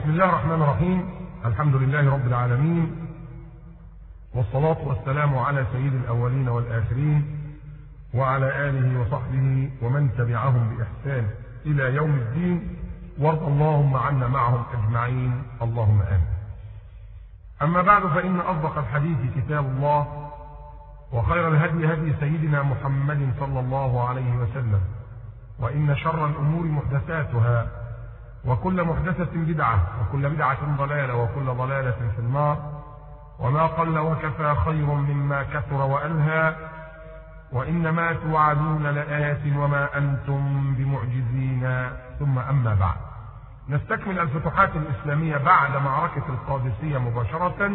بسم الله الرحمن الرحيم. الحمد لله رب العالمين، والصلاة والسلام على سيد الأولين والآخرين وعلى آله وصحبه ومن تبعهم بإحسان إلى يوم الدين، وارض اللهم عنا معهم أجمعين، اللهم آمين. أما بعد، فإن أصدق الحديث كتاب الله، وخير الهدي هدي سيدنا محمد صلى الله عليه وسلم، وإن شر الأمور محدثاتها، وكل محدثة بدعة، وكل بدعة ضلالة، وكل ضلالة في النار. وما قل وكفى خير مما كثر وألهى، وإنما توعدون لآت وما أنتم بمعجزين. ثم أما بعد، نستكمل الفتوحات الإسلامية بعد معركة القادسية مباشرة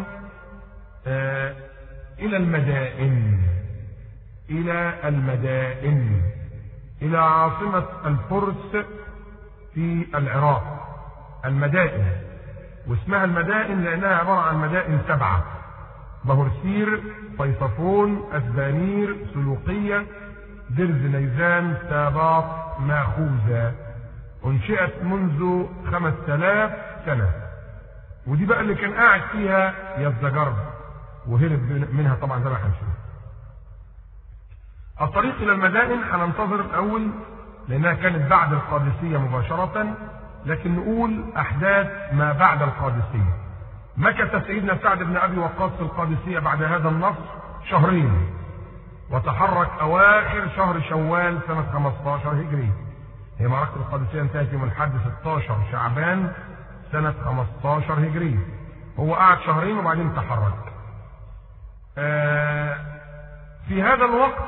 إلى المدائن، إلى عاصمة الفرس في العراق. المدائن، واسمها المدائن لأنها عبارة عن مدائن 7: بهرسير، فيصفون، أسبانير، سلوقية، درز نيزان، ساباط، ماخوذة. انشئت منذ 5000 سنة، ودي بقى اللي كان قاعد فيها يزدجرد وهرب منها طبعا زي ما هنشوف. الطريق إلى المدائن هننتظر الأول لأنها كانت بعد القادسية مباشرة، لكن نقول أحداث ما بعد القادسية. مكث سيدنا سعد بن أبي وقاص في القادسية بعد هذا النصر 2 شهر، وتحرك أواخر شهر شوال سنة 15 هجري. هي معركة القادسية انتهت يوم الحد 16 شعبان سنة 15 هجري. هو قعد 2 شهر وبعدين تحرك. في هذا الوقت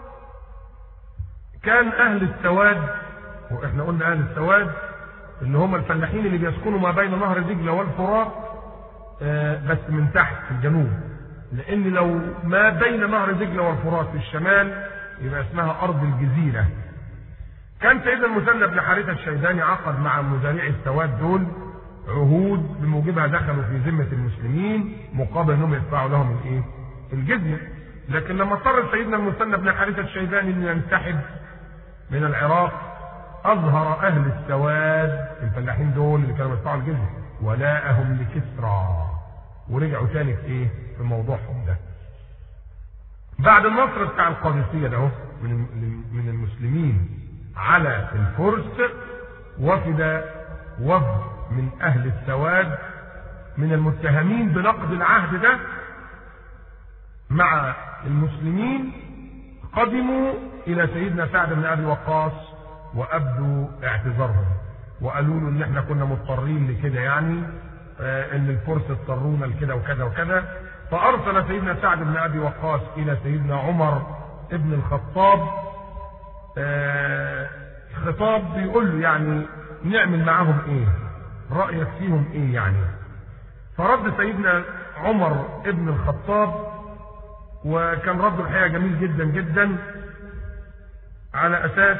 كان أهل السواد، وإحنا قلنا أهل السواد اللي هم الفلاحين اللي بيسكنوا ما بين نهر دجلة والفرات، بس من تحت في الجنوب، لأن لو ما بين نهر دجلة والفرات في الشمال يبقى اسمها أرض الجزيرة. كان سيدنا المثنى بن حارثة الشيباني عقد مع مزارعي السواد دول عهود بموجبها دخلوا في ذمة المسلمين مقابل انهم يدفعوا لهم الجزية. لكن لما اضطر سيدنا المثنى بن حارثة الشيباني انه ينسحب من العراق، اظهر اهل السواد الفلاحين دول اللي كانوا بيدفعوا الجزية ولاءهم لكسرى، ورجعوا تاني في موضوعهم ده. بعد النصر بتاع القادسية ده من المسلمين على الفرس، وفد من اهل السواد من المتهمين بنقض العهد ده مع المسلمين، قدموا الى سيدنا سعد بن ابي وقاص وابدوا اعتذارهم، وقالوا له ان احنا كنا مضطرين لكده، يعني ان الفرس اضطرونا لكده وكذا وكذا. فارسل سيدنا سعد بن ابي وقاص الى سيدنا عمر ابن الخطاب خطاب بيقول له يعني نعمل معاهم ايه، رأيك فيهم ايه يعني. فرد سيدنا عمر ابن الخطاب، وكان رد الحقيقة جميل جدا جدا، على اساس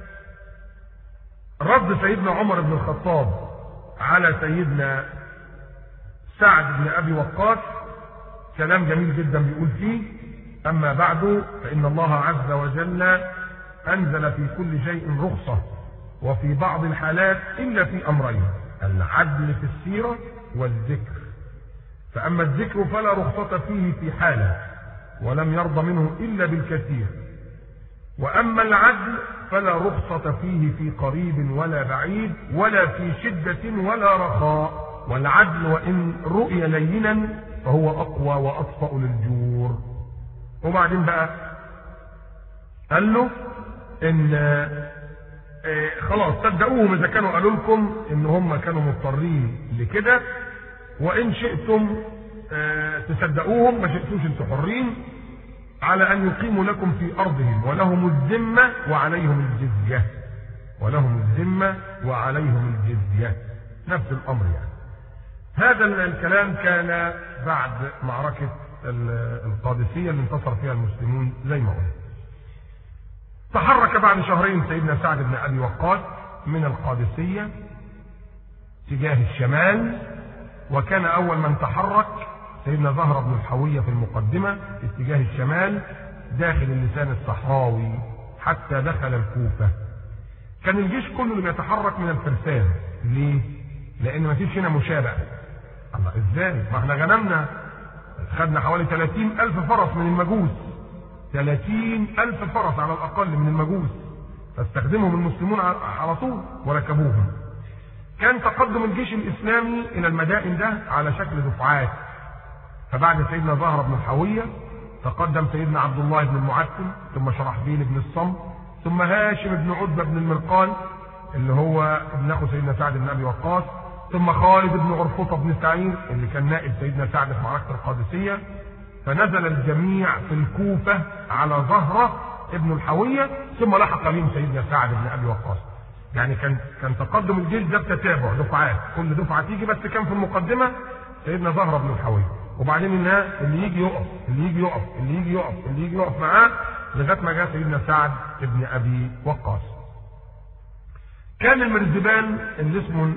رد سيدنا عمر بن الخطاب على سيدنا سعد بن ابي وقاص كلام جميل جدا بيقول فيه: اما بعد، فان الله عز وجل أنزل في كل شيء رخصة، وفي بعض الحالات إلا في أمرين: العدل في السيرة والذكر. فأما الذكر فلا رخصة فيه في حالة، ولم يرضى منه إلا بالكثير. وأما العدل فلا رخصة فيه في قريب ولا بعيد، ولا في شدة ولا رخاء. والعدل وإن رؤي لينا فهو أقوى وأطفأ للجور. وبعدين بقى قال له ان خلاص صدقوهم اذا كانوا قالوا لكم ان هم كانوا مضطرين لكده، وان شئتم تصدقوهم، ما شئتوش انتم حرين، على ان يقيموا لكم في ارضهم، ولهم الذمه وعليهم الجزيه. ولهم الذمه وعليهم الجزيه، نفس الامر يعني. هذا الكلام كان بعد معركه القادسيه اللي انتصر فيها المسلمون زي ما قلنا. تحرك بعد 2 شهر سيدنا سعد بن ابي وقاص من القادسية تجاه الشمال، وكان اول من تحرك سيدنا زهرة بن الحوية في المقدمة اتجاه الشمال داخل اللسان الصحراوي حتى دخل الكوفة. كان الجيش كله اللي بيتحرك من الفرسان. ليه؟ لان ما فيش هنا مشابه. الله، ازاي؟ ما احنا غنمنا خدنا حوالي 30,000 فرس من المجوس، 30,000 فرس على الاقل من المجوس، فاستخدمهم المسلمون على طول وركبوهم. كان تقدم الجيش الاسلامي الى المدائن ده على شكل دفعات. فبعد سيدنا زهرة بن الحوية تقدم سيدنا عبد الله بن المعتم، ثم شرحبيل بن الصمت، ثم هاشم بن عتبة بن المرقان اللي هو ابن اخو سيدنا سعد بن ابي وقاص، ثم خالد بن عرفطة بن سعيد اللي كان نائب سيدنا سعد في معركة القادسية. فنزل الجميع في الكوفة على زهرة ابن الحوية، ثم لحق بهم سيدنا سعد بن ابي وقاص. يعني كان تقدم الجيش ده بتتابع دفعات، كل دفعة تيجي، بس كان في المقدمة سيدنا زهرة بن الحوية، وبعدين الناس اللي يجي يقف اللي يجي يقف اللي يجي يقف اللي يجي يقف معاه لغايه ما جاء سيدنا سعد بن ابي وقاص. كان المرزبان اللي اسمه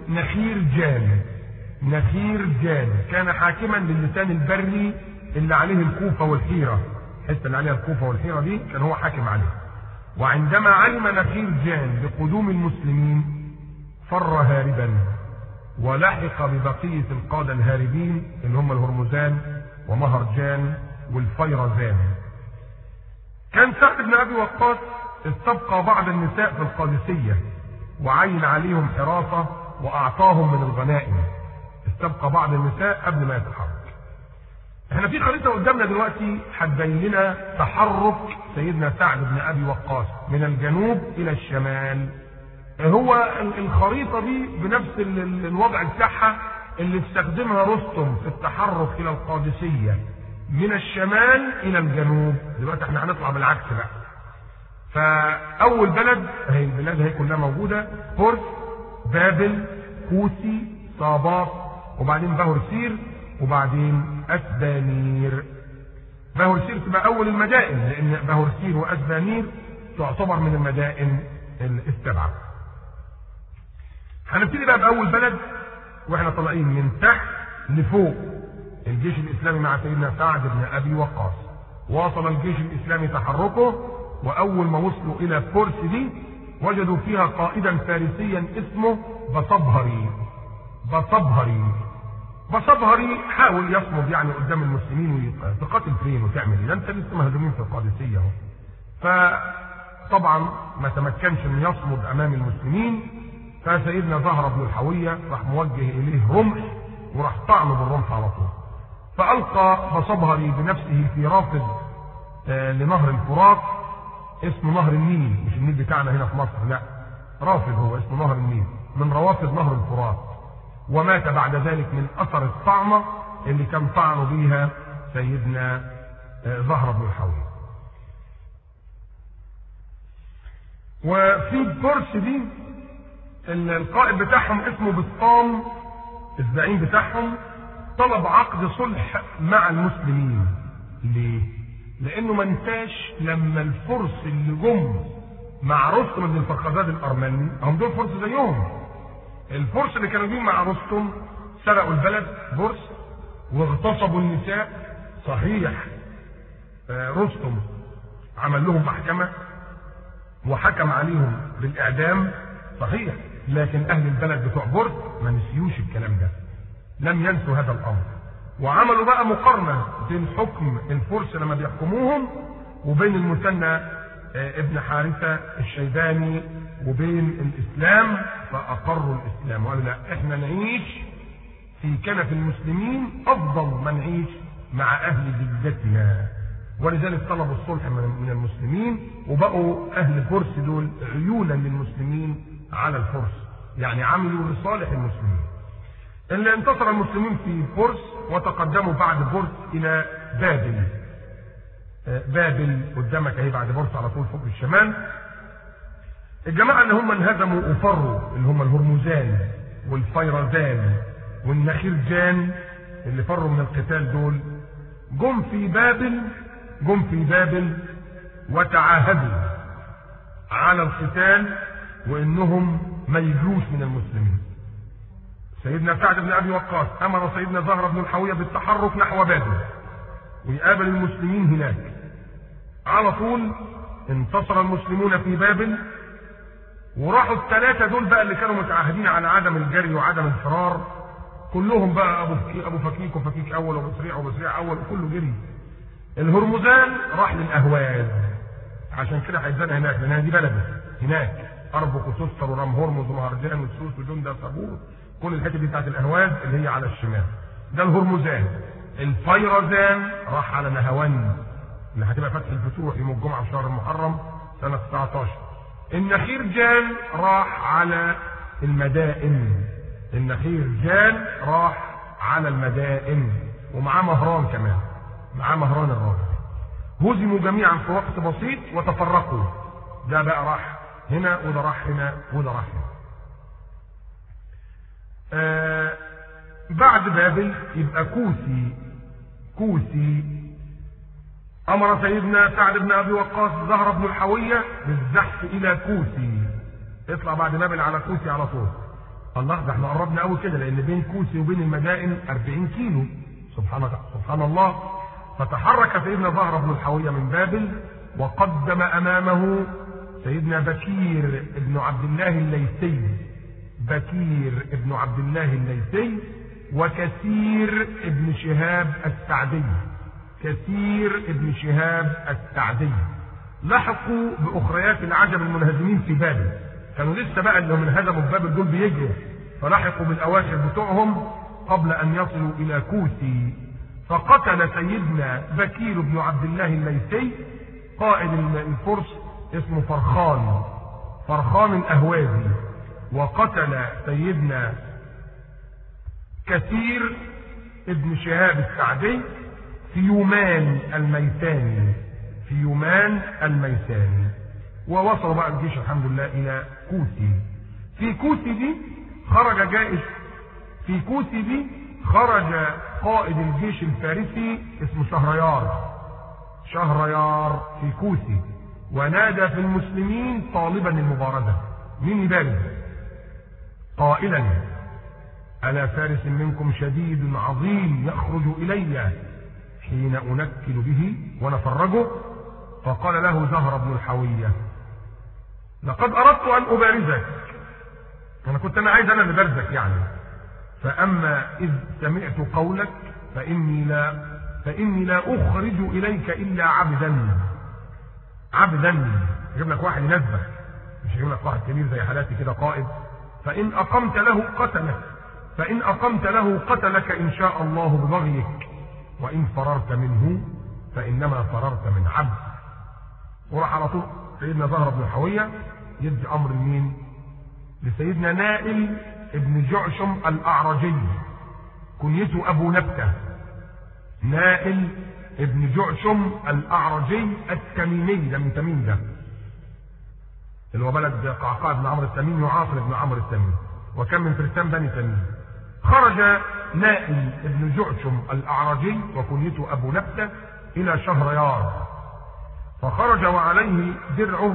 نخير جان كان حاكما للسان البري اللي عليه الكوفه والحيره، الحته اللي عليها الكوفه والحيره دي كان هو حاكم عليها. وعندما علم نخير جان بقدوم المسلمين فر هاربا، ولحق ببقيه القاده الهاربين اللي هم الهرمزان ومهرجان والفيرزان. كان سعد بن ابي وقاص استبقى بعض النساء في القادسيه وعين عليهم حراسه واعطاهم من الغنائم. استبقى بعض النساء قبل ما يتحرك. احنا في خريطه قدامنا دلوقتي هتبين لنا تحرك سيدنا سعد بن ابي وقاص من الجنوب الى الشمال. هو الخريطه دي بنفس الوضع بتاعها اللي استخدمها رستم في التحرك الى القادسيه من الشمال الى الجنوب. دلوقتي احنا هنطلع بالعكس بقى. فاول بلد هي البلاد هي كلها موجوده: فرس، بابل، كوسي، صاباط، وبعدين باهورسير، وبعدين اسبانير. باهورسير تبقى اول المدائن، لان باهورسير واسبانير تعتبر من المدائن السبعه. هنبتدي بقى باول بلد واحنا طالعين من تحت لفوق. الجيش الاسلامي مع سيدنا سعد بن ابي وقاص واصل الجيش الاسلامي تحركه، واول ما وصلوا الى فرس دي وجدوا فيها قائدا فارسيا اسمه بصبهري حاول يصمد يعني قدام المسلمين وتقاتل فين وتعمل ايه؟ ده انت لسه مهزومين في القادسيه اهو. فطبعا ما تمكنش ان يصمد امام المسلمين. فسيدنا زهرة بن الحوية راح موجه اليه رمح وراح طعنه بالرمح على طول. فالقى بصبهري بنفسه في رافد لنهر الفرات، اسمه نهر النيل، مش النيل بتاعنا هنا في مصر، لا، رافد هو اسمه نهر النيل، من روافد نهر الفرات. ومات بعد ذلك من اثر الطعنه اللي كان طعنه بيها سيدنا زهرة بن الحوية. وفي الفرس دي القائد بتاعهم اسمه بسطام، الزعيم بتاعهم، طلب عقد صلح مع المسلمين. ليه؟ لانه ما انساش لما الفرس اللي جم مع رستم بن الفخزاد الارمني، هم دول فرس زيهم. الفرس اللي كانوا جايين مع رستم سرقوا البلد فرس واغتصبوا النساء. صحيح رستم عمل لهم محكمه وحكم عليهم بالاعدام، صحيح، لكن اهل البلد بتوع فرس ما نسيوش الكلام ده، لم ينسوا هذا الامر. وعملوا بقى مقارنه بين حكم الفرس لما بيحكموهم وبين المثنى ابن حارثه الشيباني وبين الاسلام، فاقروا الاسلام وقالوا لا، احنا نعيش في كنف المسلمين افضل ما نعيش مع اهل جدتنا. ولذلك طلبوا الصلح من المسلمين، وبقوا اهل فرس دول عيونا للمسلمين على الفرس، يعني عملوا لصالح المسلمين. اللي انتصر المسلمين في فرس وتقدموا بعد فرس الى بابل. بابل قدامك اهي بعد فرس على طول فوق الشمال. الجماعه اللي هم انهزموا وفروا اللي هم الهرمزان والفيرزان والنخيرجان اللي فروا من القتال دول جم في بابل وتعاهدوا على القتال وانهم ما يجوش من المسلمين. سيدنا سعد بن ابي وقاص امر سيدنا زهرة بن الحوية بالتحرك نحو بابل ويقابل المسلمين هناك. على طول انتصر المسلمون في بابل وراحوا الثلاثة دول بقى اللي كانوا متعاهدين على عدم الجري وعدم الفرار، كلهم بقى أبو فكيك وفكيك أول وبسريع وبسريع أول وكله جري. الهرمزان راح للأهواز، عشان كده هيتزنق هناك لأنها دي بلده هناك، أربك وسستر ورام هرمز ومهرجان والسوس وجندة صابور، كل الحتة دي بتاعت الأهواز اللي هي على الشمال. ده الهرمزان. الفيرزان راح على نهاوند اللي هتبقى فتح الفتوح يوم الجمعة في شهر المحرم سنة 19. النخيرجان راح على المدائن. النخيرجان راح على المدائن ومعاه مهران كمان، معاه مهران الراجل. هزموا جميعا في وقت بسيط وتفرقوا، ده بقى راح هنا وده راح هنا وده راح هنا. بعد بابل يبقى كوسي. امر سيدنا سعد بن ابي وقاص زهر بن الحويه بالزحف الى كوسي، اطلع بعد بابل على كوسي على طول. الله، ده احنا قربنا قوي كده، لان بين كوسي وبين المدائن 40 كيلو. سبحان الله. فتحرك سيدنا زهر بن الحويه من بابل، وقدم امامه سيدنا بكير ابن عبد الله الليثي، وكثير ابن شهاب السعدي. لحقوا باخريات العجم المنهزمين في بابل، كانوا لسه بقى اللي هم انهزموا في بابل دول بيجروا، فلحقوا بالاواخر بتوعهم قبل ان يصلوا الى كوسي. فقتل سيدنا بكير بن عبد الله الليثي قائد الفرس اسمه فرخان الاهوازي، وقتل سيدنا كثير ابن شهاب السعدي في يومان الميساني. ووصلوا بقى الجيش الحمد لله الى كوسي. في كوسي دي خرج قائد الجيش الفارسي اسمه شهريار في كوسي، ونادى في المسلمين طالبا المبارزة. مين يبارز؟ قائلا: ألا فارس منكم شديد عظيم يخرج إلي حين أنكل به ونفرجه؟ فقال له زهر بن الحوية: لقد أردت أن أبارزك، أنا كنت عايز أنا اللي بارزك يعني، فأما إذ سمعت قولك فإني لا أخرج إليك إلا عبدا. يجيب لك واحد ينزلك، مش يجيب لك واحد كبير زي حالاتي كده قائد. فإن أقمت له قتلك إن شاء الله ببغيك، وإن فررت منه فإنما فررت من عبد. وراح على طول سيدنا زهر بن الحوية يدي أمر لمين؟ لسيدنا نائل ابن جعشم الأعرجي، كنيته أبو نبتة. نائل ابن جعشم الأعرجي التميمي، ده من تميم، ده اللي هو بلد قعقاع بن عمرو التميمي وعاصر بن عمرو التميمي، وكان من فرسان بني تميم. خرج نائل ابن جعشم الأعرجي وكنيته أبو نبتة إلى شهريار، فخرج وعليه درعه،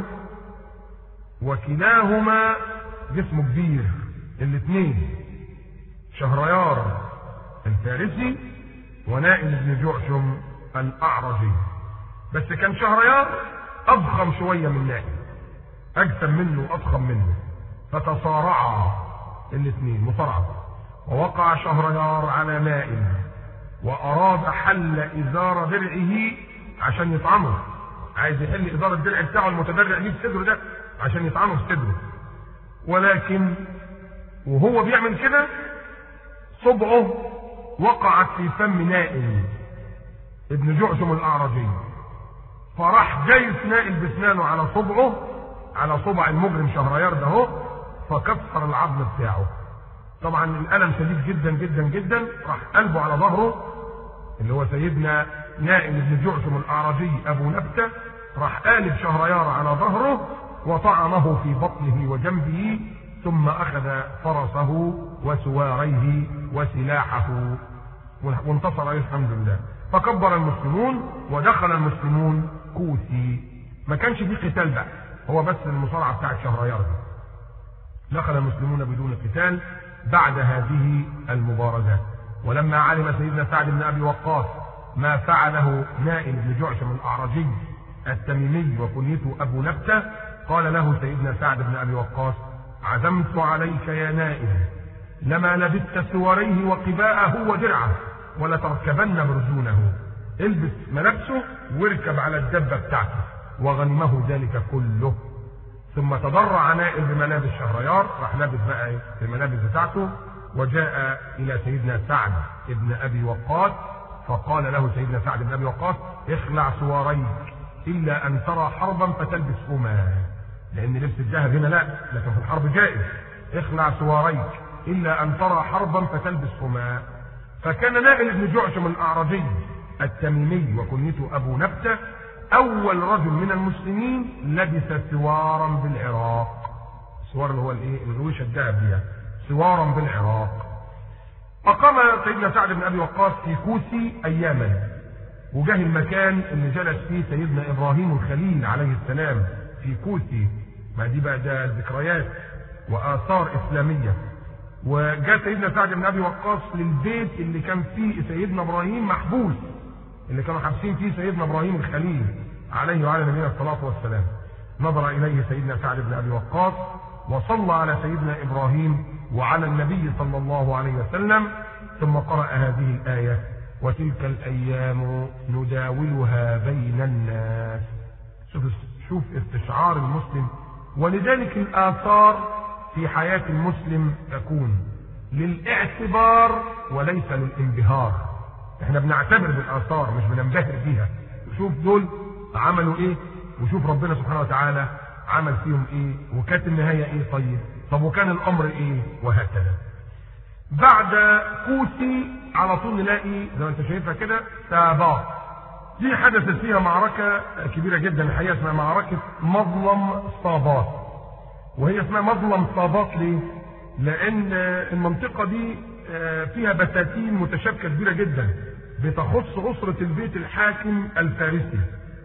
وكلاهما جسمه كبير، الاثنين شهريار الفارسي ونائل بن جعشم الأعرجي. بس كان شهريار أضخم شوية من نائل، أجسم منه أضخم منه، فتصارعا الاثنين مصارعة. ووقع شهريار على نائل وأراد حل إزار درعه عشان يطعنه، عايز يحل إزار الدرع بتاعه المتدرع ليه في صدره ده عشان يطعنه في صدره، ولكن وهو بيعمل كده صبعه وقعت في فم نائل ابن جعشم الأعرجي، فراح جايس نائل بسنانه على صبع المجرم شهريار ده هو، فكسر العظم بتاعه. طبعا الألم شديد جدا جدا جدا، راح قلبه على ظهره اللي هو سيدنا نائل بن جعشم الأعرجي أبو نبتة، راح قالب شهريار على ظهره وطعنه في بطنه وجنبه، ثم أخذ فرسه وسواريه وسلاحه وانتصر عليه الحمد لله. فكبر المسلمون ودخل المسلمون كوسي، ما كانش فيه قتال بقى، هو بس المصارعة بتاعت شهريار. دخل المسلمون بدون قتال بعد هذه المبارزات. ولما علم سيدنا سعد بن أبي وقاص ما فعله نائل بن جعشم الأعرجي التميمي وكنيته أبو نبتة، قال له سيدنا سعد بن أبي وقاص: عزمت عليك يا نائب لما لبثت سواريه وقباءه ودرعه ولتركبن برزونه. البس ملابسه واركب على الدبة بتاعته. وغنمه ذلك كله. ثم تضرع نائل بملابس شهريار، راح لابس بقى الملابس بتاعته، وجاء الى سيدنا سعد بن ابي وقاص فقال له سيدنا سعد بن ابي وقاص: اخلع سواريك الا ان ترى حربا فتلبسهما. لان لبس الذهب هنا لا، لكن في الحرب جائز. اخلع سواريك الا ان ترى حربا فتلبسهما. فكان نائل بن جعشم الاعرجي التميمي وكنيته ابو نبته اول رجل من المسلمين لبس سوارا بالعراق. سوار اللي هو الايه؟ الرويشه الذهب دي، سوارا بالعراق. فقام سيدنا سعد بن ابي وقاص في كوسي اياما، وجاه المكان اللي جلس فيه سيدنا ابراهيم الخليل عليه السلام في كوسي. ما دي بقى ده ذكريات واثار اسلاميه. وجاء سيدنا سعد بن ابي وقاص للبيت اللي كان فيه سيدنا ابراهيم محبوس، اللي كانوا حابسين فيه سيدنا ابراهيم الخليل عليه وعلى نبينا الصلاه والسلام. نظر اليه سيدنا سعد بن ابي وقاص وصلى على سيدنا ابراهيم وعلى النبي صلى الله عليه وسلم، ثم قرأ هذه الآية: وتلك الأيام نداولها بين الناس. شوف استشعار المسلم. ولذلك الآثار في حياة المسلم تكون للاعتبار وليس للانبهار. احنا بنعتبر بالآثار مش بننبهر بيها. شوف دول عملوا ايه، وشوف ربنا سبحانه وتعالى عمل فيهم ايه، وكانت النهاية ايه. طب وكان الامر ايه، وهكذا. بعد كوسي على طول نلاقي زي ما انت شايفها كده ساباط. دي حدثت فيها معركة كبيرة جدا الحقيقة، اسمها معركة مظلم صابات. وهي اسمها مظلم صابات ليه؟ لأن المنطقة دي فيها بساتين متشابكة كبيرة جدا بتخص أسرة البيت الحاكم الفارسي.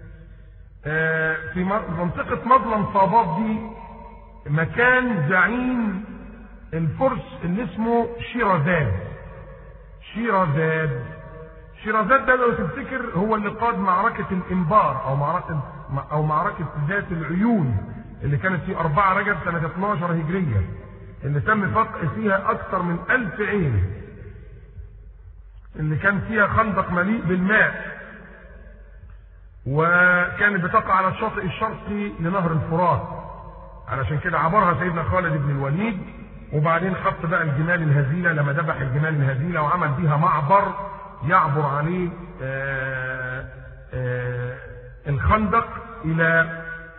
في منطقة مظلم صابات دي مكان زعيم الفرس اللي اسمه شيرازاد. شيرازاد ده لو تفتكر هو اللي قاد معركة الإنبار أو معركة ذات العيون اللي كانت في 4 رجب سنة 12 هجرية، اللي تم فقع فيها أكثر من 1000 عين، اللي كان فيها خندق مليء بالماء، وكانت بتقع على الشاطئ الشرقي لنهر الفرات. علشان كده عبرها سيدنا خالد بن الوليد، وبعدين حط بقى الجمال الهزيلة لما ذبح الجمال الهزيلة وعمل بيها معبر يعبر عليه الخندق إلى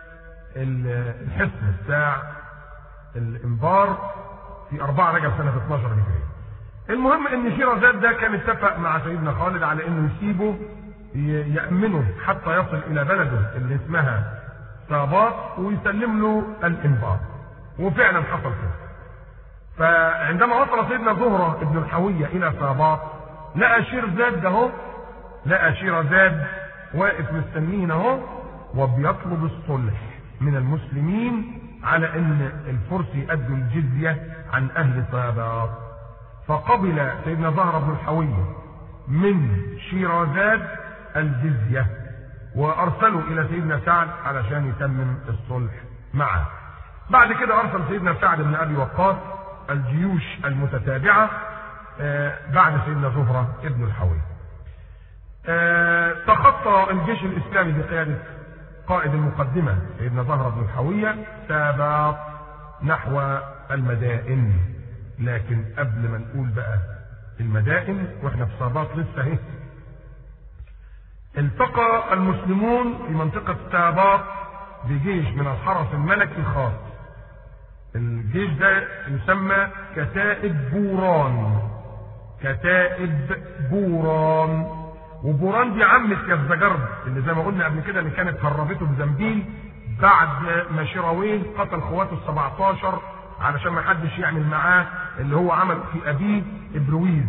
الحصن بتاع الإنبار في 4 رجب سنة 12 هجرية. المهم ان شيرازاد ده كان اتفق مع سيدنا خالد على انه يسيبه يأمنه حتى يصل الى بلده اللي اسمها صابات ويسلم له الإنبار. وفعلا حصل كده. فعندما وصل سيدنا زهرة ابن الحوية الى صابات لقى شيرازاد واقف مستنين اهو وبيطلب الصلح من المسلمين على ان الفرس يؤدوا الجزية عن اهل صابات. فقبل سيدنا زهرة بن الحوية من شيرازاد الجزية وارسلوا الى سيدنا سعد علشان يتمم الصلح معه. بعد كده ارسل سيدنا سعد بن ابي وقاص الجيوش المتتابعة بعد سيدنا زهرة ابن الحوية. تخطى الجيش الاسلامي بقيادة قائد المقدمة سيدنا زهرة بن الحوية ساباط نحو المدائن. لكن قبل ما نقول بقى المدائن واحنا في صابات لسه اهي، التقى المسلمون في منطقة ساباط بجيش من الحرس الملكي الخاص. الجيش ده يسمى كتائب بوران. وبوران دي عمة كزجرد اللي زي ما قلنا قبل كده اللي كانت هربته بزنبيل بعد ما شيراويه قتل اخواته ال17 علشان ما حدش يعمل معاه اللي هو عمل في ابيه ابرويز.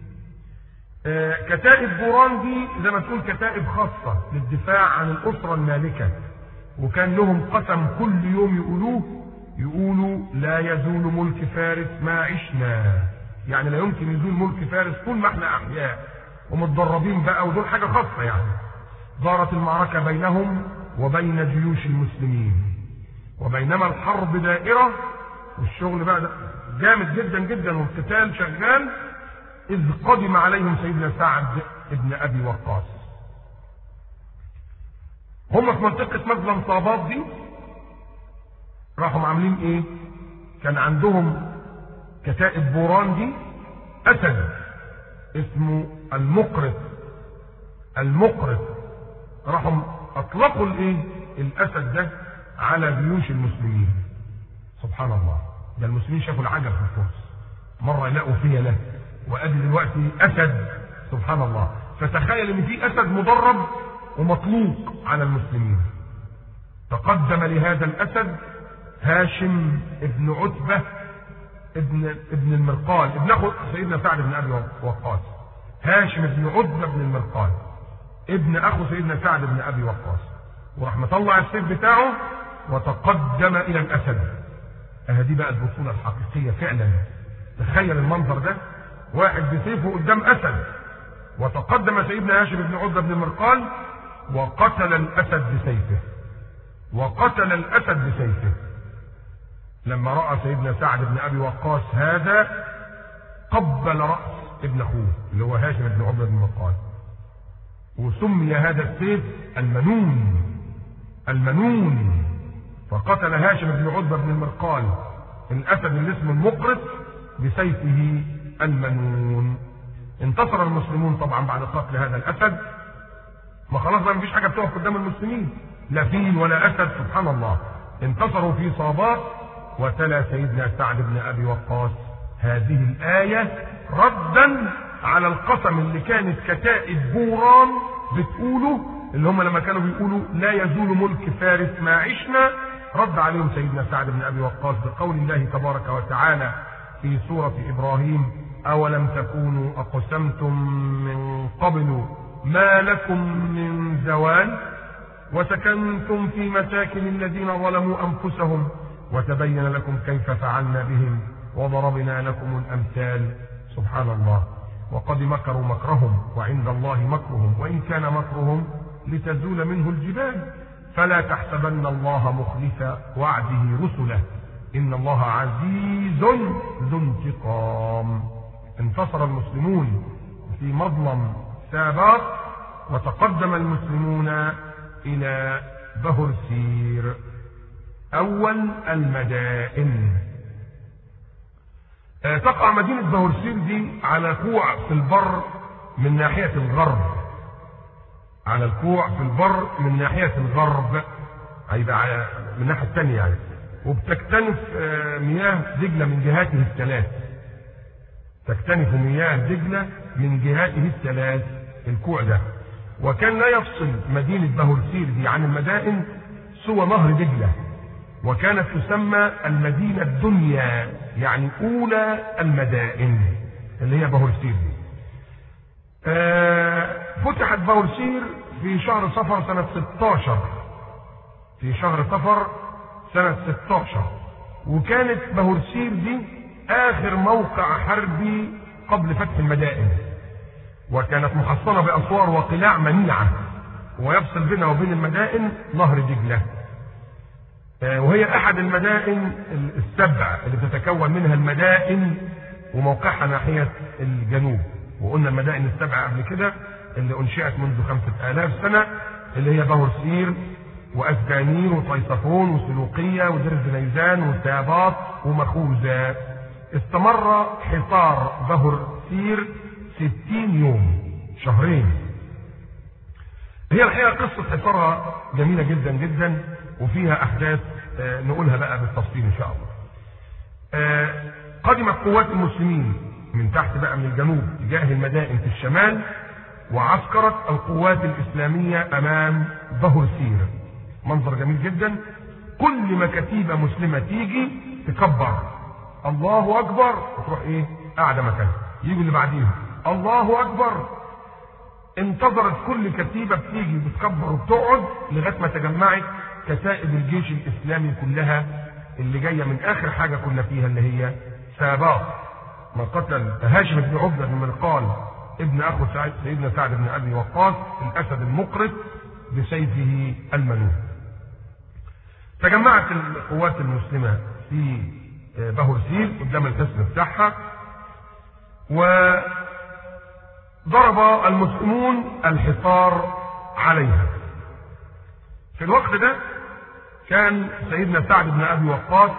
كتائب بوران دي زي ما تقول كتائب خاصة للدفاع عن الأسرة المالكة، وكان لهم قسم كل يوم يقولوا لا يزول ملك فارس ما عشنا. يعني لا يمكن يزول ملك فارس طول ما احنا أحياء ومتدربين بقى، ودول حاجة خاصة. يعني دارت المعركة بينهم وبين جيوش المسلمين، وبينما الحرب دائرة والشغل بقى ده جامد جدا جدا والقتال شغال، إذ قدم عليهم سيدنا سعد بن أبي وقاص. هم في منطقة مظلم صابات دي راحوا عاملين ايه؟ كان عندهم كتائب بوران دي أسد اسمه المقرط. راحوا أطلقوا الايه؟ الأسد ده على جيوش المسلمين. سبحان الله، ده المسلمين شافوا العجب في الفرس، مرة يلاقوا فيها له وأدي دلوقتي أسد. سبحان الله. فتخيل ان في أسد مدرب ومطلوق على المسلمين. تقدم لهذا الأسد هاشم ابن عتبة ابن المرقال، ابن أخو سيدنا سعد بن أبي وقاص. هاشم ابن عتبة بن المرقال ابن أخو سيدنا سعد بن أبي وقاص، وراح مطلع السيف بتاعه وتقدم إلى الأسد. دي بقى البطولة الحقيقية فعلا. تخيل المنظر ده، واحد بسيفه قدام أسد، وتقدم سيدنا هاشم بن عتبة بن المرقال وقتل الأسد بسيفه. لما رأى سيدنا سعد بن أبي وقاص هذا قبل رأس ابن أخوه اللي هو هاشم بن عتبة بن المرقال، وسمي هذا السيف المنون. فقتل هاشم بن عتبة بن المرقال الأسد اللي اسمه المقرط بسيفه المنون. انتصر المسلمون طبعا بعد قتل هذا الأسد. ما خلاص ما فيش حاجة بتقف قدام المسلمين، لا فيل ولا أسد. سبحان الله. انتصروا في صابات، وتلا سيدنا سعد بن أبي وقاص هذه الآية ردا على القسم اللي كانت كتائب بوران بتقوله، اللي هم لما كانوا بيقولوا لا يزول ملك فارس ما عشنا. رد عليهم سيدنا سعد بن أبي وقاص بقول الله تبارك وتعالى في سورة إبراهيم: أولم تكونوا أقسمتم من قبل ما لكم من زوال وسكنتم في مساكن الذين ظلموا أنفسهم وتبين لكم كيف فعلنا بهم وضربنا لكم الأمثال. سبحان الله. وقد مكروا مكرهم وعند الله مكرهم وإن كان مكرهم لتزول منه الجبال فلا تحسبن الله مخلف وعده رسله إن الله عزيز ذو انتقام. انتصر المسلمون في مظلم ساباق، وتقدم المسلمون إلى بهرسير أول المدائن. تقع مدينة بهرسير دي على كوع في البر من ناحية الغرب، على الكوع في البر من ناحية الغرب، هيبقى من الناحية الثانية يعني. وبتكتنف مياه دجلة من جهاته الثلاث، تكتنف مياه دجلة من جهاته الثلاث الكوع ده. وكان لا يفصل مدينة بهرسير دي عن المدائن سوى نهر دجلة، وكانت تسمى المدينة الدنيا، يعني أولى المدائن اللي هي بهرسير دي. فتحت بهرسير في شهر صفر سنة 16، في شهر صفر سنة 16، وكانت بهرسير دي آخر موقع حربي قبل فتح المدائن، وكانت محصنة بأسوار وقلاع منيعة، ويفصل بينها وبين المدائن نهر دجلة. وهي أحد المدائن السبع اللي تتكون منها المدائن وموقعها ناحية الجنوب. وقلنا المدائن السبع قبل كده اللي أنشئت منذ 5000 سنة، اللي هي بهرسير وأسبانير وطيصفون وسلوقية ودير الزنيزان وساباط ومخوذة. استمر حصار بهرسير 60 يوم، شهرين. هي الحقيقة قصة حصارها جميلة جدا جدا، وفيها أحداث نقولها بقى بالتفصيل إن شاء الله. قدمت قوات المسلمين من تحت بقى من الجنوب تجاه المدائن في الشمال، وعسكرت القوات الإسلامية أمام بهرسير. منظر جميل جدا. كل ما كتيبة مسلمة تيجي تكبر الله أكبر وتروح إيه قاعدة مكانها، يجي اللي بعديها الله أكبر. انتظرت كل كتيبة بتيجي بتكبر وبتقعد لغاية ما تجمعت كتائب الجيش الإسلامي كلها اللي جاية من آخر حاجة كنا فيها اللي هي ساباط، ما قتل هاشم بن عتبة بن المرقال ابن أخو سيدنا سعد بن أبي وقاص الأسد المقرط بسيفه المنون. تجمعت القوات المسلمة في بهرسيل قدام الحصن بتاعها، وضرب المسلمون الحصار عليها. في الوقت ده كان سيدنا سعد بن أبي وقاص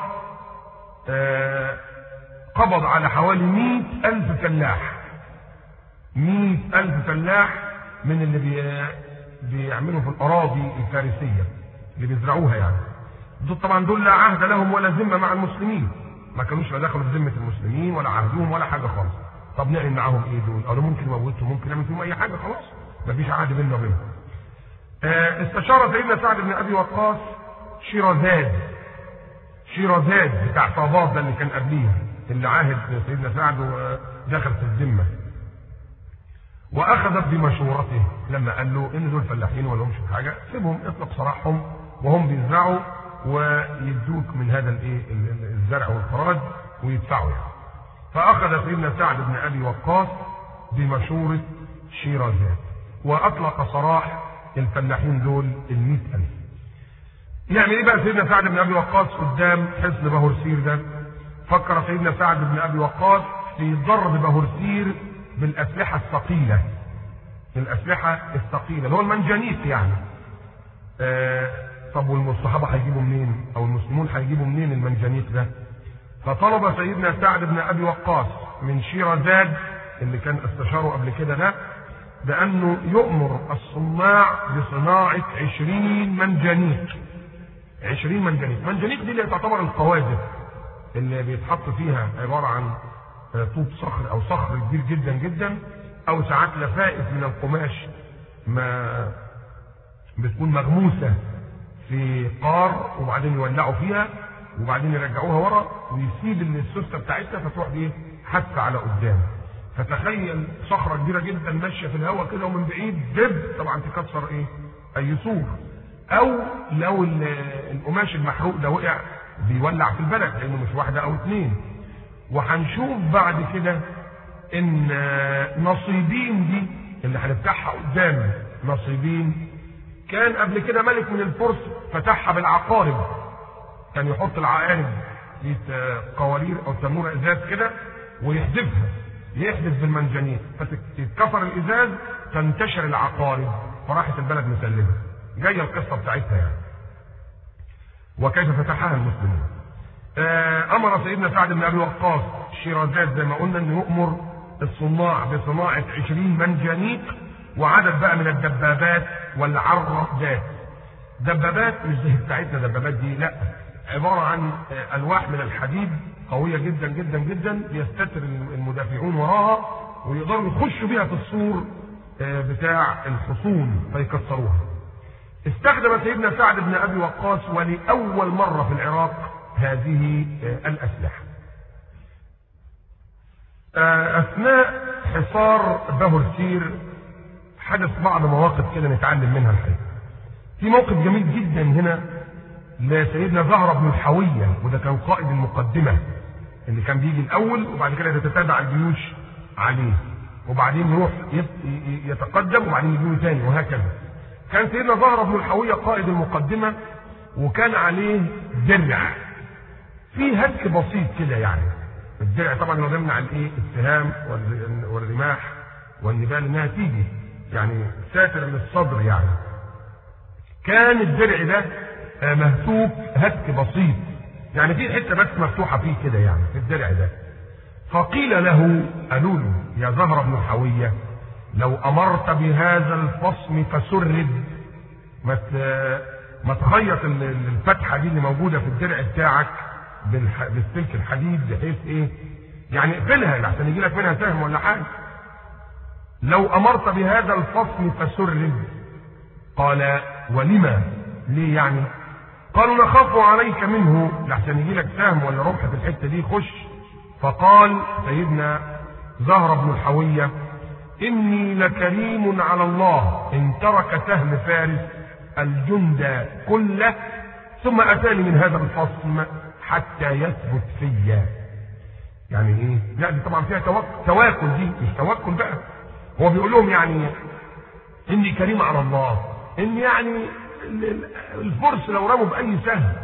قبض على حوالي 100,000 فلاح، 100,000 فلاح من اللي بيعملوا في الأراضي الفارسية اللي بيزرعوها يعني. طبعا دول لا عهد لهم ولا ذمة مع المسلمين، ما كانوش لا دخلوا في ذمة المسلمين ولا عهدهم ولا حاجة خالص. طب نعمل معاهم ايه دول؟ قالوا ممكن نموتهم، ممكن نعمل فيهم اي حاجة، خلاص مفيش عهد بيننا وبينهم. استشار سيدنا سعد بن ابي وقاص شيرازاد بتاع صابات ده اللي كان قبليه، اللي عاهد سيدنا سعد ودخل في الذمة، واخذت بمشورته لما قال له ان دول فلاحين ولا همش حاجة، سيبهم اطلق سراحهم وهم بيزرعوا ويدوك من هذا الزرع والخراج ويدفعوا يعني. فاخذ سيدنا سعد بن ابي وقاص بمشورة شيرازاد واطلق سراح الفلاحين دول 100,000. يعمل ايه بقى سيدنا سعد بن ابي وقاص قدام حصن بهرسير ده؟ فكر سيدنا سعد بن ابي وقاص في ضرب بهرسير بالاسلحه الثقيله، الاسلحه الثقيله اللي هو المنجنيق يعني. طب والصحابه هيجيبوا منين؟ او المسلمون هيجيبوا منين المنجنيق ده؟ فطلب سيدنا سعد بن ابي وقاص من شيرازاد اللي كان استشاره قبل كده ده بانه يؤمر الصناع بصناعه 20 منجنيق. 20 منجنيق، منجنيق دي اللي تعتبر القواذف اللي بيتحط فيها، عباره عن طوب صخر او صخر كبير جدا جدا، او ساعات لفائف من القماش ما بتكون مغموسه في قار وبعدين يولعوا فيها وبعدين يرجعوها ورا ويسيب السوسته بتاعتها فتروح ايه حاسه على قدام. فتخيل صخره كبيره جدا ماشيه في الهواء كده ومن بعيد دب طبعا تكسر ايه اي سور، او لو القماش المحروق ده وقع بيولع في البلد لانه مش واحده او اتنين. وهنشوف بعد كده ان نصيبين دي اللي هنفتحها قدام، نصيبين كان قبل كده ملك من الفرس فتحها بالعقارب، كان يحط العقارب في قوارير او تنوره ازاز كده ويحذفها، يحذف بالمنجنيق فتتكسر الازاز تنتشر العقارب، فراحت البلد مسلمه. جايه القصه بتاعتها يعني. وكيف فتحها المسلمين. امر سيدنا سعد بن ابي وقاص شيرازاد زي ما قلنا انه يؤمر الصناع بصناعه 20 منجنيق وعدد بقى من الدبابات والعرادات. دبابات مش زي بتاعتنا دبابات دي، لا، عباره عن الواح من الحديد قويه جدا جدا جدا يستتر المدافعون وراها ويقدروا يخشوا بيها في السور بتاع الحصون فيكسروها. استخدم سيدنا سعد بن ابي وقاص ولاول مره في العراق هذه الاسلحه. اثناء حصار بهرسير حدث بعض مواقف كده نتعلم منها الحقيقه. في موقف جميل جدا هنا لسيدنا زهره بن الحويه، وده كان قائد المقدمه اللي كان بيجي الاول وبعد كده يتتابع الجيوش عليه وبعدين يروح يتقدم وبعدين يجيله تاني وهكذا. كان سيدنا زهره بن الحويه قائد المقدمه وكان عليه درع فيه هتك بسيط كده يعني. الدرع طبعا هو بيمنع السهام والرماح والنبال انها تيجي، يعني ساتر للصدر يعني. كان الدرع ده مهتوك هتك بسيط يعني في حته بس مفتوحه فيه كده يعني في الدرع ده. فقيل له، قالوا له يا زهره بن الحويه لو امرت بهذا الفصم فسرد، ما تخيط الفتحه دي اللي موجوده في الدرع بتاعك بالسلك الحديد بحيث يعني اقفلها عشان يجي لك منها سهم ولا حاجه. لو امرت بهذا الفصم فسرد. قال ولما؟ ليه يعني؟ قالوا نخاف عليك منه لحسن يجي لك سهم ولا رمح في الحته دي خش. فقال سيدنا زهره بن الحويه اني لكريم على الله ان ترك سهم فارس الجند كله ثم اتاني من هذا الفصم حتى يثبت فيا. يعني ايه؟ لا دي طبعا فيها تواكل، دي مش توكل بقى. هو بيقول لهم يعني اني كريم على الله، ان يعني الفرس لو رموا باي سهم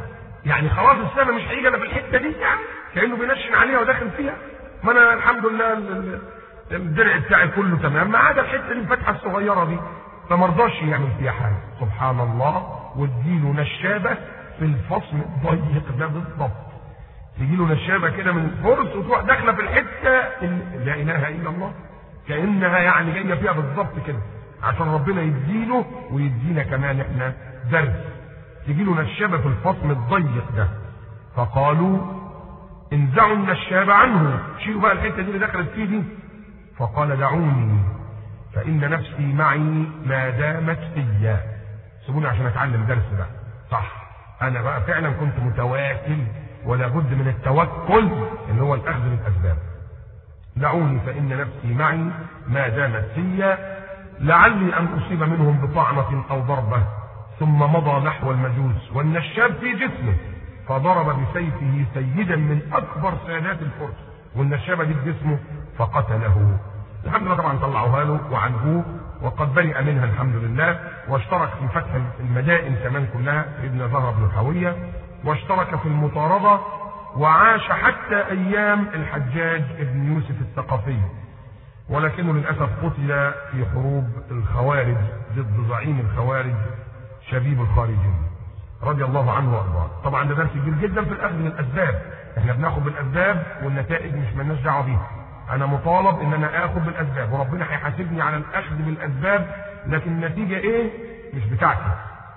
يعني خلاص السما مش هيجي انا في الحته دي، يعني كانه بينشن عليها وداخل فيها. ما انا الحمد لله الدرع بتاعي كله تمام، ما عدا الحته دي الفتحه الصغيره دي، فما رضاش يعمل فيها حاجه. سبحان الله. واديله نشابه في الفصل الضيق ده بالضبط، تجي له نشابه كده من الفرس وتروح داخله في الحته لا اله الا الله، كانها يعني جايه فيها بالضبط كده، عشان ربنا يديله ويدينا كمان احنا درس. تجي له نشابه في الفصل الضيق ده، فقالوا انزعوا النشابه عنه، شيلوا بقى الحته دي اللي دخلت فيه دي. فقال دعوني فان نفسي معي ما دامت فيا، سيبوني عشان اتعلم درس بقى. صح، انا بقى فعلا كنت متواكل ولا بد من التوكل اللي هو الاخذ بالاسباب. دعوني فان نفسي معي ما دامت فيا لعلي ان اصيب منهم بطعنه او ضربه. ثم مضى نحو المجوس والنشاب في جسمه، فضرب بسيفه سيدا من اكبر سادات الفرس، والنشابه دي في جسمه فقتله. الحمد لله طبعا طلعوها له وعنقوه وقد برئ منها الحمد لله، واشترك في فتح المدائن كمان كلها ابن زهر بن الحويه، واشترك في المطارده، وعاش حتى ايام الحجاج ابن يوسف الثقفي، ولكنه للاسف قتل في حروب الخوارج ضد زعيم الخوارج شبيب الخارجي رضي الله عنه وارضاه. طبعا ده درس كبير جدا في الاخذ من الاسباب، احنا بناخد بالاسباب والنتائج مش مالناش دعوه بيها. انا مطالب ان انا اخد بالاسباب وربنا هيحاسبني على الاخذ بالاسباب، لكن النتيجه ايه مش بتاعتي.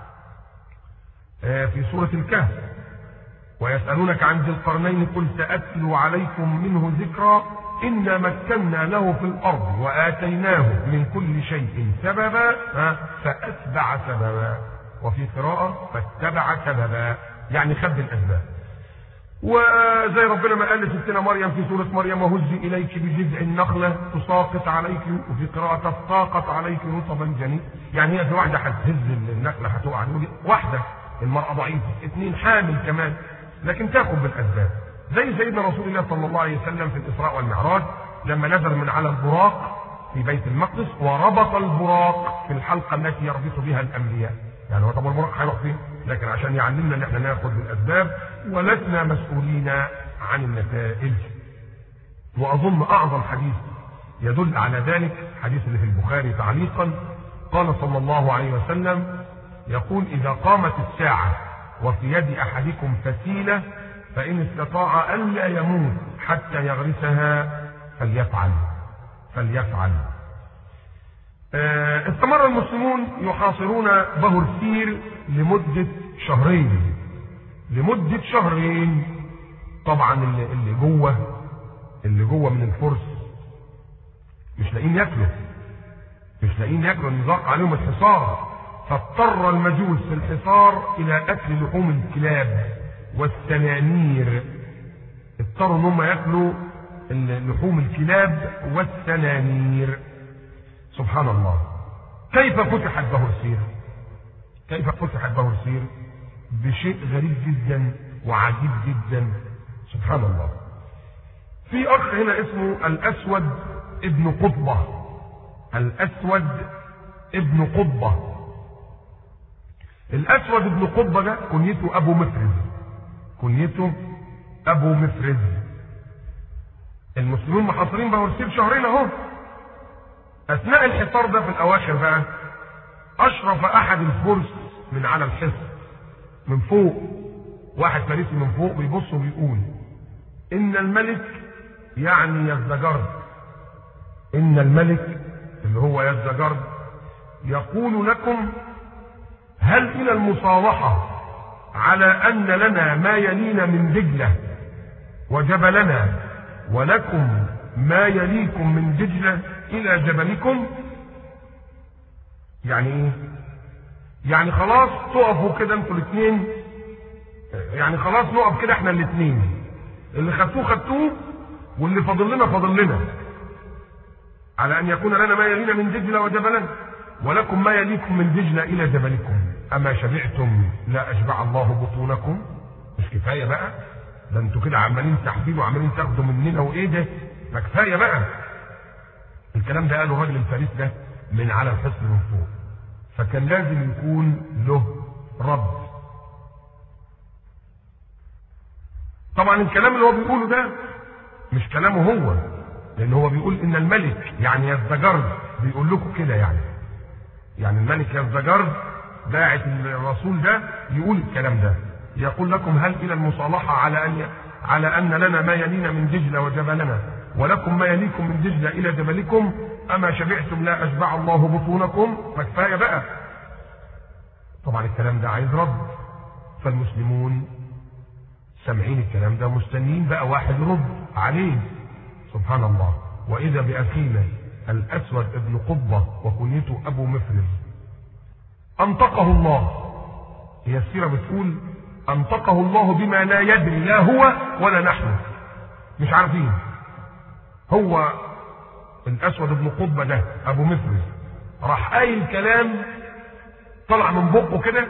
في سوره الكهف ويسالونك عن ذي القرنين قل ساتلو عليكم منه ذكرا انا مكنا له في الارض واتيناه من كل شيء سببا فاتبع سببا، وفي قراءه فاتبع سببا، يعني خد الاسباب. وزي ربنا ما قال لستنا مريم في سوره مريم وهزي اليك بجذع النخله تساقط عليك، وفي قراءه تساقط عليك رطبا جنيا، يعني هي في واحده هتهز النخله هتقع، واحده المراه ضعيفه، اثنين حامل كمان، لكن تاخذ بالاسباب. زي سيدنا رسول الله صلى الله عليه وسلم في الاسراء والمعراج لما نزل من على البراق في بيت المقدس وربط البراق في الحلقه التي يربط بها الانبياء. يعني هو طبعا البراق هيروح فين؟ لكن عشان يعلمنا ان احنا ناخذ بالاسباب ولسنا مسؤولين عن النتائج. واظن اعظم حديث يدل على ذلك حديث اللي في البخاري تعليقا، قال صلى الله عليه وسلم يقول اذا قامت الساعه وفي يد احدكم فتيله فان استطاع الا يموت حتى يغرسها فليفعل. استمر المسلمون يحاصرون بهرسير لمدة شهرين. طبعا اللي جوه من الفرس مش لاقيين ياكلوا، نزاق عليهم الحصار، فاضطر المجوس في الحصار الى اكل لحوم الكلاب والسنانير. اضطروا ان هم ياكلوا لحوم الكلاب والسنانير. سبحان الله. كيف فتحت بهرسير؟ بشيء غريب جدا وعجيب جدا. سبحان الله. في اخ هنا اسمه الاسود ابن قطبة ده كنيته ابو مفرز. المسلمين محاصرين بهرسير شهرين اهو. اثناء الحصار ده في الاواخر بقى اشرف احد الفرس من على الحصن من فوق، واحد فارسي من فوق بيبص وبيقول ان الملك يعني يزدجرد، اللي هو يزدجرد يقول لكم هل الى المصالحه على ان لنا ما يلينا من دجله وجبلنا ولكم ما يليكم من دجله الى جبلكم؟ يعني ايه؟ يعني خلاص تقفوا كده انتوا الاثنين، يعني خلاص نقف كده احنا الاثنين، اللي خدتوه واللي فاضل لنا على ان يكون لنا ما يلينا من دجله وجبلنا ولكم ما يليكم من دجله الى جبلكم. اما شبعتم لا اشبع الله بطونكم؟ مش كفايه بقى؟ ده انتوا كده عمالين تحبيبوا وعمالين تاخدوا مننا، وايه ده؟ ما كفايه بقى. الكلام ده قاله الراجل الفارس ده من على الحصن من فوق، فكان لازم يكون له رد. طبعا الكلام اللي هو بيقوله ده مش كلامه هو، لان هو بيقول ان الملك يعني يزدجرد بيقول لكم كده، يعني الملك يزدجرد باعت الرسول ده يقول الكلام ده، يقول لكم هل الى المصالحه على ان لنا ما يلينا من دجله وجبلنا ولكم ما يليكم من دجله الى جبلكم، اما شبعتم لا اشبع الله بطونكم، فكفايه بقى. طبعا الكلام ده عايز رد، فالمسلمون سامعين الكلام ده مستنيين بقى واحد يرد عليه. سبحان الله. واذا باخينا الاسود ابن قبه وكنيته ابو مفرز انطقه الله، هي السيره بتقول انطقه الله بما لا يدري لا هو ولا نحن، مش عارفين. هو الاسود ابن قبه ده ابو مفرز راح قايل كلام طلع من بقه كده،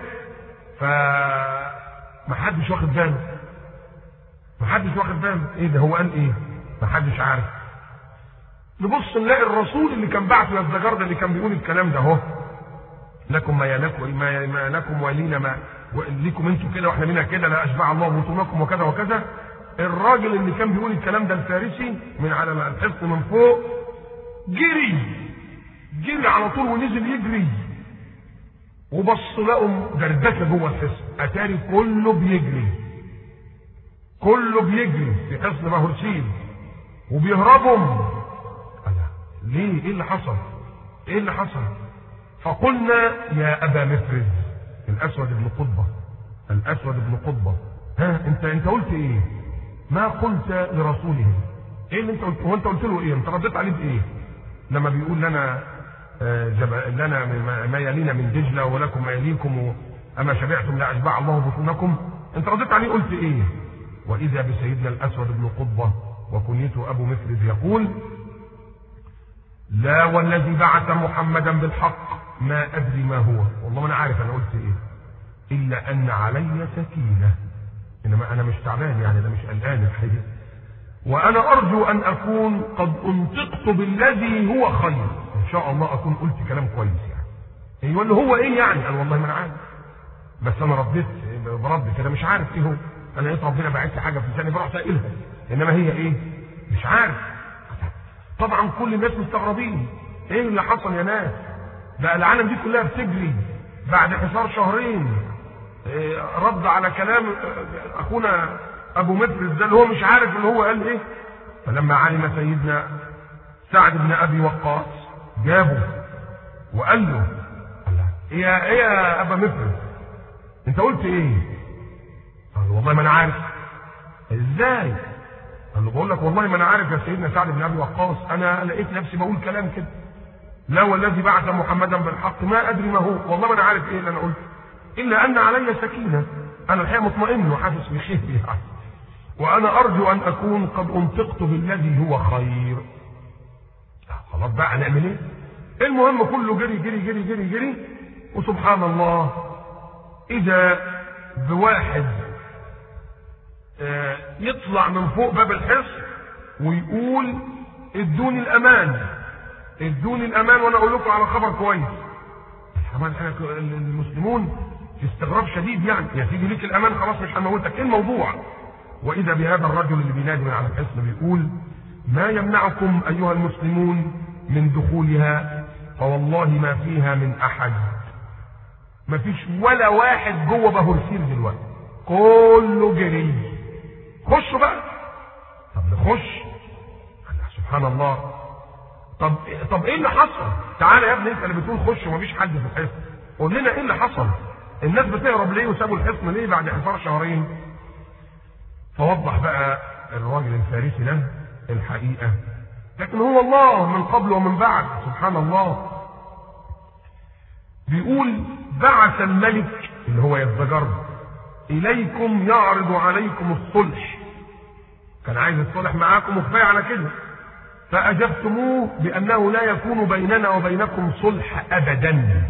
فمحدش واخد باله، محدش واخد باله ايه ده، هو قال ايه؟ محدش عارف. نبص نلاقي الرسول اللي كان بعت للزجرد اللي كان بيقول الكلام ده اهو، لكم ما لكم ولينا ما ليكم انتوا كده واحنا لينا كده، لا اشبع الله بطونكم وكذا وكذا. الراجل اللي كان بيقول الكلام ده الفارسي من على الحصن من فوق جري على طول ونزل يجري، وبص لقوا دردشه جوه الحصن، اتاري كله بيجري في حصن مهرسين وبيهربهم. ليه؟ ايه اللي حصل؟ فقلنا يا ابا مفرز، الاسود بن قطبه، ها انت قلت ايه؟ ما قلت لرسوله؟ ايه اللي انت قلت؟ هو انت قلت له ايه؟ انت رديت عليه بايه؟ لما بيقول لنا لنا ما يلينا من دجله ولكم ما يليكم اما شبعتم لا اشبع الله بطونكم، انت رديت عليه قلت ايه؟ واذا بسيدنا الاسود بن قطبه وكنيته ابو مفرز يقول لا والذي بعث محمدا بالحق ما ادري ما هو، والله ما انا عارف انا قلت ايه، الا ان علي سكينه، انما انا مش تعبان، يعني انا مش قلقان الحقيقه، وانا ارجو ان اكون قد انطقت بالذي هو خير، ان شاء الله اكون قلت كلام كويس يعني. ايوه اللي هو ايه يعني؟ قال والله ما انا عارف، بس انا رديت برد كده مش عارف ايه هو، انا لقيت ربنا باعت لي حاجه في لساني بروح سائلها، انما هي ايه؟ مش عارف. طبعا كل الناس مستغربين، ايه اللي حصل يا ناس؟ بقى العالم دي كلها بتجري بعد حصار شهرين رد على كلام اخونا ابو مفرز ده اللي هو مش عارف اللي هو قال ايه. فلما علم سيدنا سعد بن ابي وقاص جابه وقال له ايه يا ابا مفرز انت قلت ايه؟ قال والله ما انا عارف. ازاي؟ قال له بقول لك والله ما انا عارف يا سيدنا سعد بن ابي وقاص، انا لقيت نفسي بقول كلام كده، لا والذي بعث محمدا بالحق ما ادري ما هو، والله ما انا عارف ايه اللي انا قلت، الا ان علي سكينه، انا الحقيقه مطمئن وحاسس بخير يعني، وانا ارجو ان اكون قد انطقت بالذي هو خير. خلاص بقى هنعمل ايه؟ المهم كله جري جري جري جري جري، وسبحان الله اذا بواحد يطلع من فوق باب الحصن ويقول ادوني الامان وانا اقول لكم على خبر كويس. طبعا احنا المسلمون في استغراب شديد، يعني يا سيدي ليك الامان خلاص مش هنموتك، ايه الموضوع؟ واذا بهذا الرجل اللي بينادي من على الحصن بيقول ما يمنعكم ايها المسلمون من دخولها، فوالله ما فيها من احد، ما فيش ولا واحد جوه بهرسير دلوقتي، كله جري. خشوا بقى. طب نخش. سبحان الله. طب ايه اللي حصل؟ تعالى يا ابني انت اللي بتقول خش ومفيش حد في الحصن، قول لنا ايه اللي حصل؟ الناس بتهرب ليه وسابوا الحصن ليه بعد حصار شهرين؟ فوضح بقى الراجل الفارسي ده الحقيقه، لكن هو الله من قبل ومن بعد، سبحان الله. بيقول بعث الملك اللي هو يزدجرد اليكم يعرض عليكم الصلح، كان عايز الصلح معاكم وكفايه على كده، فاجبتموه بانه لا يكون بيننا وبينكم صلح ابدا.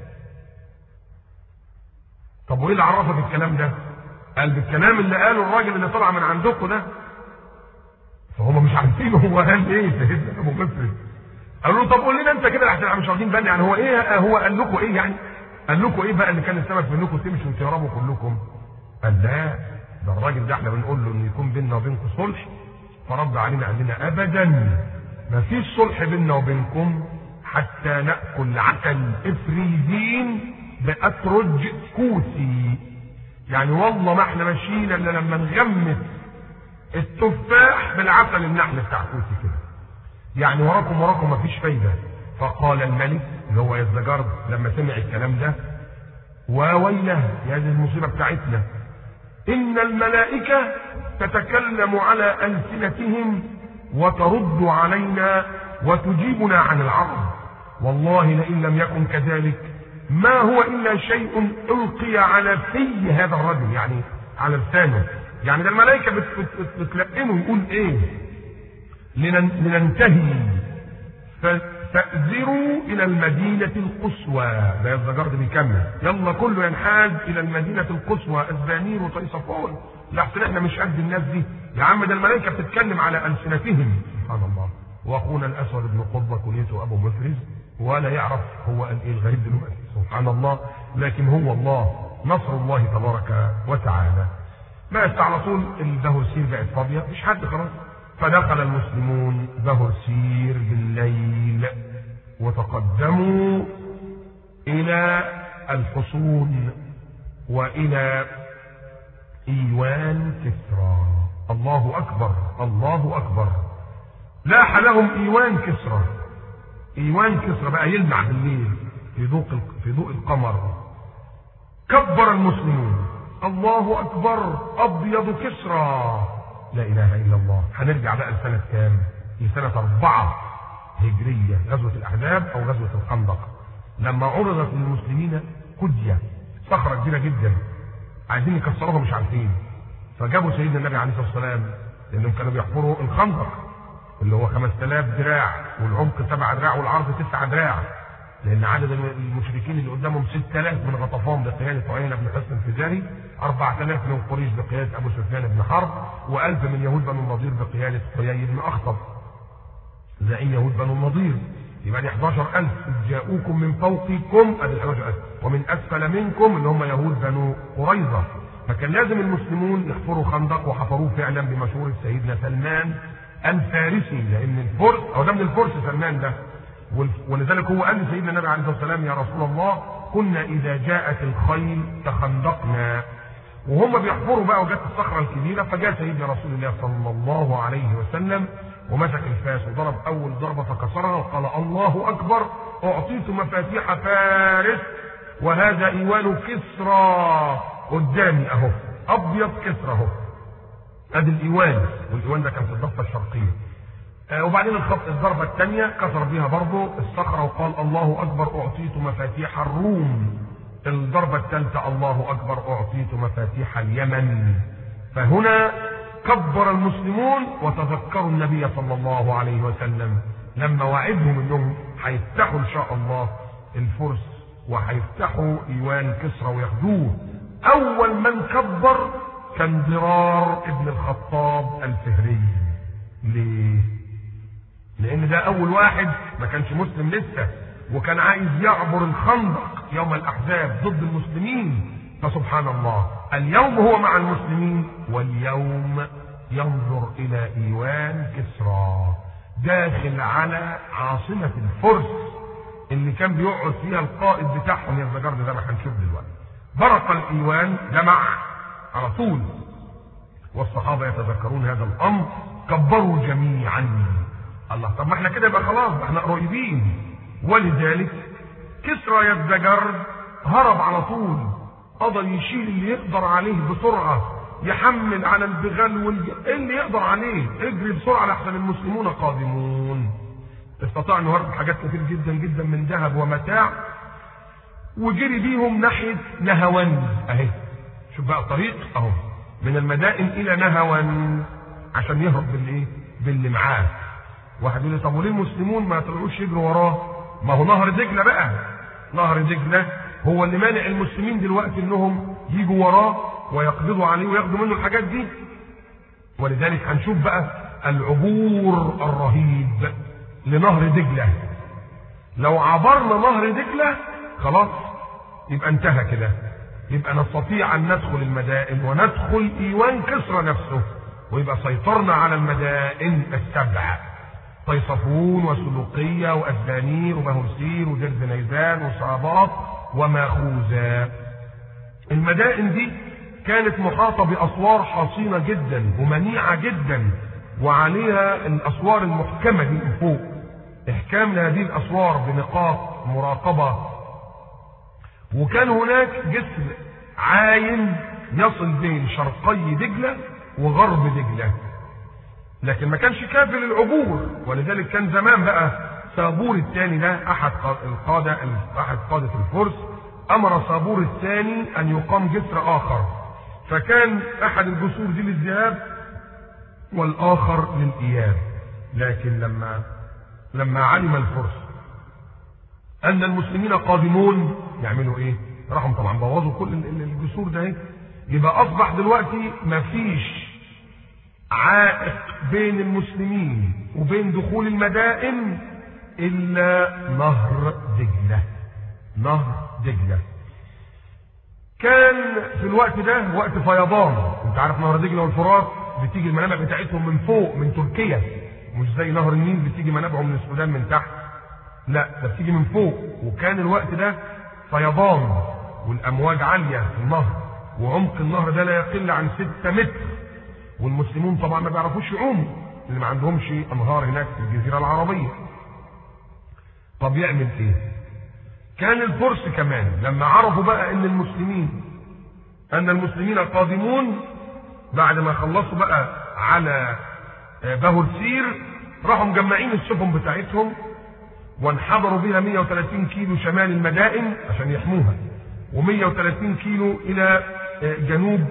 طب وايه اللي عرفك الكلام ده؟ قال بالكلام اللي قاله الراجل اللي طلع من عندكم ده. فهم مش عارفين هو قال ايه سيدنا ابو مفرز. قالوا له طب قول لنا انت كده احنا مش واخدين بالنا، يعني هو ايه، هو قال لكم ايه يعني؟ قال لكم ايه بقى اللي كان السبب في انكم تمشوا وتهربوا كلكم؟ قال لا ده الراجل ده احنا بنقول له ان يكون بيننا وبينكم صلح، فرد علينا قال لنا ابدا ما فيش صلح بيننا وبينكم حتى ناكل عسل افريزين باترج كوسي. يعني والله ما احنا ماشيين الا لما نغمس التفاح بالعسل النحل بتاع كوسي كده، يعني وراكم ما فيش فايده. فقال الملك اللي هو يزدجرد لما سمع الكلام ده: وويله يا هذه المصيبه بتاعتنا، ان الملائكه تتكلم على السنتهم وترد علينا وتجيبنا عن العرض، والله لئن لم يكن كذلك ما هو الا شيء القي على في هذا الرجل، يعني على لسانه. يعني ده الملائكه بتلقنه يقول ايه؟ لننتهي فاستأذروا الى المدينة القصوى. ده يزدجرد بيكمل: يلا كله ينحاز الى المدينة القصوى، اسبانير وطيصفون، لحسن احنا مش قد الناس دي. يا عم ده الملائكة بتتكلم على ألسنتهم. سبحان الله. واخونا الاسود بن قطبة كليته ابو مفرز ولا يعرف هو قال ايه الغريب دلوقتي. سبحان الله. لكن هو الله، نصر الله تبارك وتعالى. بس على طول الدهرسير بقت فاضية، مش حد خلاص. فدخل المسلمون دهرسير بالليل وتقدموا الى الحصون والى ايوان كسرى. الله اكبر الله اكبر. لاح لهم ايوان كسرى. ايوان كسرى بقى يلمع بالليل في ضوء القمر. كبر المسلمون: الله اكبر ابيض كسرى. لا اله الا الله. هنرجع بقى لسنة كام؟ لسنة 4 هجرية، غزوة الاحزاب او غزوة الخندق، لما عرضت للمسلمين كدية، صخرة كبيرة جدا عايزين يكسروها مش عارفين. فجابوا سيدنا النبي عليه الصلاة والسلام، لانهم كانوا بيحفروا الخندق اللي هو 5000 دراع والعمق 7 دراع والعرض 9 دراع، لان عدد المشركين اللي قدامهم 6000 من غطفان بقيادة عيينة بن حصن الفزاري، 4000 من قريش بقيادة ابو سفيان بن حرب، و1000 من يهود بنو النضير بقيادة حيي بن اخطب زعيم يهود بنو النضير. يبقى دي 11000. جاءوكم من فوقكم ادي 11000 ومن اسفل منكم اللي هم يهود بنو قريظة. فكان لازم المسلمون يحفروا خندق، وحفروه فعلا بمشورة سيدنا سلمان الفارسي، لان الفرس او ده من الفرس سلمان ده، ولذلك هو قال لسيدنا النبي عليه الصلاه والسلام: يا رسول الله كنا اذا جاءت الخيل تخندقنا. وهم بيحفروا بقى وجت الصخره الكبيره، فجاء سيدنا رسول الله صلى الله عليه وسلم ومسك الفاس وضرب اول ضربه فكسرها وقال: الله اكبر، اعطيت مفاتيح فارس وهذا ايوان كسرى قدامي اهو، ابيض كسرى اهو. ادي الايوان، والايوان ده كان في الضفه الشرقيه. وبعدين الضربة الثانية كسر بها برضه الصخرة وقال: الله أكبر، أعطيت مفاتيح الروم. الضربة الثالثة: الله أكبر، أعطيت مفاتيح اليمن. فهنا كبر المسلمون وتذكروا النبي صلى الله عليه وسلم لما وعدهم انهم هيفتحوا ان شاء الله الفرس وهيفتحوا ايوان كسرى وياخدوه. اول من كبر كان ضرار ابن الخطاب الفهري. ليه؟ لان ده اول واحد ما كانش مسلم لسه، وكان عايز يعبر الخندق يوم الاحزاب ضد المسلمين. فسبحان الله، اليوم هو مع المسلمين واليوم ينظر الى ايوان كسرى داخل على عاصمة الفرس اللي كان بيقعد فيها القائد بتاعهم يزدجرد، ده ما هنشوف دلوقتي. برق الايوان جمع على طول، والصحابة يتذكرون هذا الامر، كبروا جميعا. الله، طب ما احنا كده يبقى خلاص، احنا قريبين. ولذلك كسرى يزدجرد هرب على طول، قدر يشيل اللي يقدر عليه بسرعة، يحمل على البغال اللي يقدر عليه، اجري بسرعة لحسن المسلمون قادمون. استطاع انه يهرب حاجات كتير جدا جدا من ذهب ومتاع، وجري بيهم ناحية نهوان اهي. شوف بقى الطريق اهو من المدائن الى نهوان عشان يهرب بالايه؟ باللي معاه. واحد يقول لي طب وليه المسلمون ما طلعوش يجروا وراه؟ ما هو نهر دجله بقى، نهر دجله هو اللي مانع المسلمين دلوقتي انهم يجوا وراه ويقبضوا عليه وياخدوا منه الحاجات دي. ولذلك هنشوف بقى العبور الرهيب لنهر دجله. لو عبرنا نهر دجله خلاص يبقى انتهى كده، يبقى نستطيع أن ندخل المدائن وندخل إيوان كسرى نفسه، ويبقى سيطرنا على المدائن السبع: طيصفون وسلوقية وأسدانير وبهرسير ودرز نيزان وصابات وماخوذة. المدائن دي كانت محاطة بأسوار حصينة جدا ومنيعة جدا، وعليها الأسوار المحكمة دي من فوق، إحكام لهذه الأسوار بنقاط مراقبة. وكان هناك جسر عايم يصل بين شرقي دجلة وغرب دجلة، لكن ما كانش كافي للعبور، ولذلك كان زمان بقى صابور الثاني ده أحد قادة الفرس أمر صابور الثاني أن يقام جسر آخر، فكان أحد الجسور دي للذهاب والآخر للإياب. لكن لما علم الفرس أن المسلمين قادمون يعملوا إيه؟ راحوا طبعا بوظوا كل الجسور ده. يبقى أصبح دلوقتي مفيش عائق بين المسلمين وبين دخول المدائن إلا نهر دجلة. نهر دجلة كان في الوقت ده وقت فيضان. انت عارف نهر دجلة والفرات بتيجي المنابع بتاعتهم من فوق من تركيا، مش زي نهر النيل بتيجي منابعه من السودان من تحت، لا ده بتيجي من فوق. وكان الوقت ده فيضان والامواج عاليه في النهر، وعمق النهر ده لا يقل عن 6 متر، والمسلمون طبعا ما بيعرفوش يعوموا، اللي ما عندهمش انهار هناك في الجزيره العربيه. طب يعمل ايه؟ كان الفرس كمان لما عرفوا بقى ان المسلمين قادمون، بعد ما خلصوا بقى على بهرسير، راحوا مجمعين السفن بتاعتهم وانحدروا بها 130 كيلو شمال المدائن عشان يحموها، و130 كيلو الى جنوب،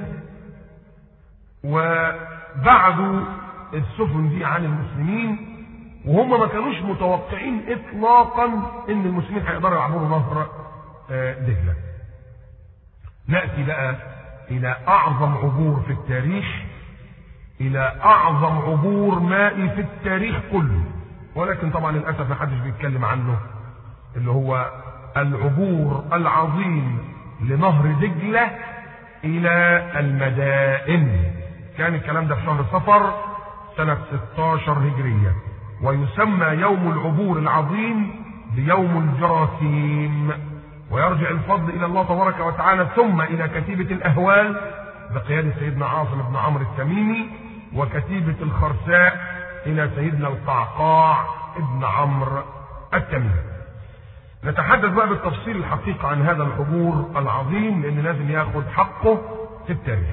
وبعدوا السفن دي عن المسلمين، وهم ما كانوش متوقعين اطلاقا ان المسلمين هيقدروا يعبروا نهر دجلة. نأتي بقى الى اعظم عبور في التاريخ، الى اعظم عبور مائي في التاريخ كله، ولكن طبعا للاسف ما حدش بيتكلم عنه، اللي هو العبور العظيم لنهر دجلة الى المدائن. كان الكلام ده في شهر صفر سنة 16 هجرية، ويسمى يوم العبور العظيم بيوم الجراثيم، ويرجع الفضل الى الله تبارك وتعالى ثم الى كتيبة الاهوال بقيادة سيدنا عاصم بن عمرو التميمي، وكتيبة الخرساء الى سيدنا القعقاع ابن عمرو التميمي. نتحدث بقى بالتفصيل الحقيقة عن هذا العبور العظيم، لان لازم ياخد حقه في التاريخ.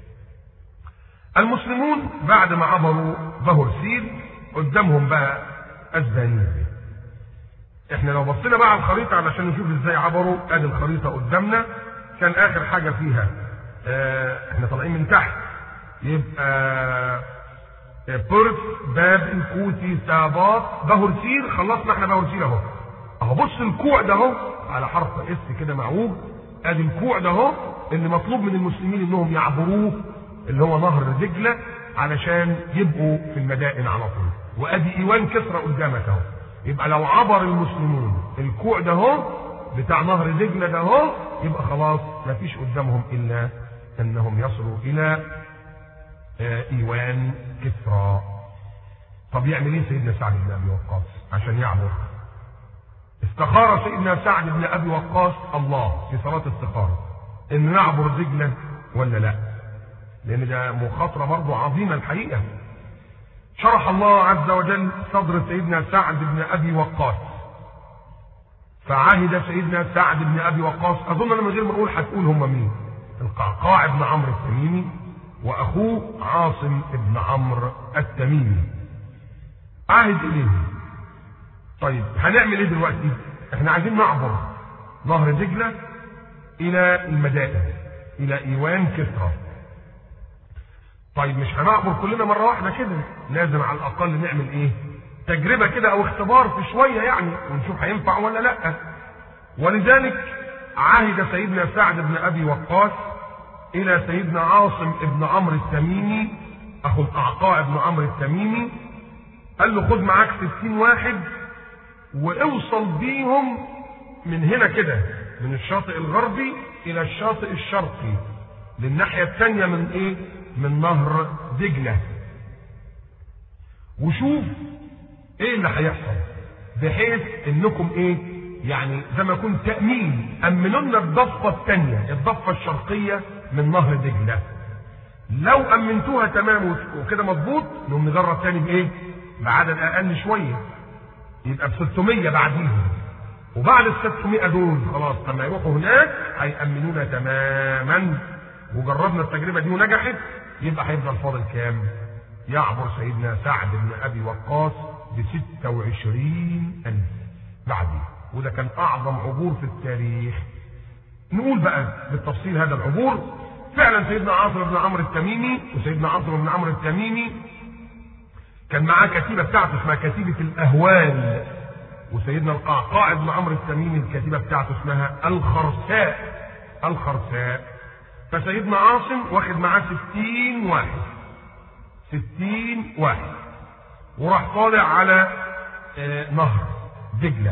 المسلمون بعد ما عبروا بهرسير قدامهم بقى اسدانير. احنا لو بصينا بقى على الخريطة علشان نشوف ازاي عبروا، ادي الخريطة قدامنا. كان اخر حاجة فيها احنا طالعين من تحت، يبقى بورس، باب، الكوتي، سابات، بهرسير. خلصنا احنا بهرسير اهو بص الكوع ده اهو على حرف اس كده معوج، ادي الكوع ده اهو اللي مطلوب من المسلمين انهم يعبروه، اللي هو نهر دجلة، علشان يبقوا في المدائن على طول. وادي ايوان كسرى قدامك اهو. يبقى لو عبر المسلمون الكوع ده اهو بتاع نهر دجلة ده اهو، يبقى خلاص ما فيش قدامهم الا انهم يصلوا الى ايوان كسرى. طب يعمل ايه سيدنا سعد بن ابي وقاص عشان يعبر؟ استخار سيدنا سعد بن ابي وقاص الله في صلاة استخارة ان نعبر دجلة ولا لا، لان ده مخاطرة برضه عظيمة الحقيقة. شرح الله عز وجل صدر سيدنا سعد بن ابي وقاص، فعهد سيدنا سعد بن ابي وقاص، اظن انا من غير ما اقول هتقول هم مين، القعقاع بن عمرو التميمي واخوه عاصم بن عمرو التميمي، عهد اليه. طيب هنعمل ايه دلوقتي؟ احنا عايزين نعبر نهر دجلة الى المدائن، الى ايوان كسرى. طيب مش هنعبر كلنا مرة واحدة كده، لازم على الاقل نعمل ايه؟ تجربة كده او اختبار في شوية يعني، ونشوف هينفع ولا لا. ولذلك عهد سيدنا سعد بن ابي وقاص الى سيدنا عاصم بن عمرو التميمي اخو القعقاع بن عمرو التميمي، قال له خد معاك 60 واحد واوصل بيهم من هنا كده من الشاطئ الغربي الى الشاطئ الشرقي للناحية الثانية من ايه؟ من نهر دجلة. وشوف ايه اللي هيحصل، بحيث انكم ايه يعني زي ما يكون تأمين، امنوا لنا الضفة الثانية، الضفة الشرقية من نهر دجلة. لو امنتوها تمام وكده مظبوط، نقوم نجرب تاني بايه؟ بعدد اقل شوية، يبقى ب 600 بعديهم. وبعد ال 600 دول خلاص لما يروحوا هناك هيأمنونا تماما. وجربنا التجربة دي ونجحت، يبقى هيفضل فاضل كام؟ يعبر سيدنا سعد بن ابي وقاص ب 26,000 بعدين. وده كان اعظم عبور في التاريخ. نقول بقى بالتفصيل هذا العبور. فعلا سيدنا عاصم بن عمرو التميمي، وسيدنا عاصم بن عمرو التميمي كان معاه كتيبة بتاعته اسمها كتيبة الاهوال، وسيدنا القعقاع بن عمرو التميمي الكتيبة بتاعته اسمها الخرساء. الخرساء. فسيدنا عاصم واخد معاه 60 واحد، 60 واحد، وراح طالع على نهر دجلة.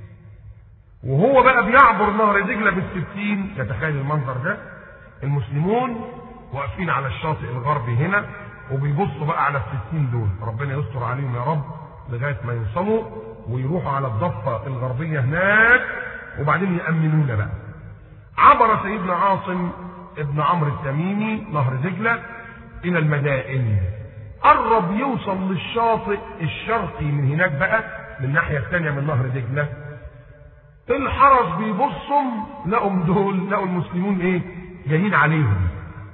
وهو بقى بيعبر نهر دجلة بال60، يتخيل المنظر ده، المسلمون واقفين على الشاطئ الغربي هنا وبيبصوا بقى على ال60 دول، ربنا يستر عليهم يا رب لغايه ما يوصلوا ويروحوا على الضفه الغربيه هناك، وبعدين يأمنونا بقى. عبر سيدنا عاصم ابن عمرو التميمي نهر دجلة الى المدائن، قرب يوصل للشاطئ الشرقي من هناك بقى، من الناحيه الثانيه من نهر دجلة. الحرس بيبصوا لقوا دول، لقوا المسلمون ايه؟ جايين عليهم.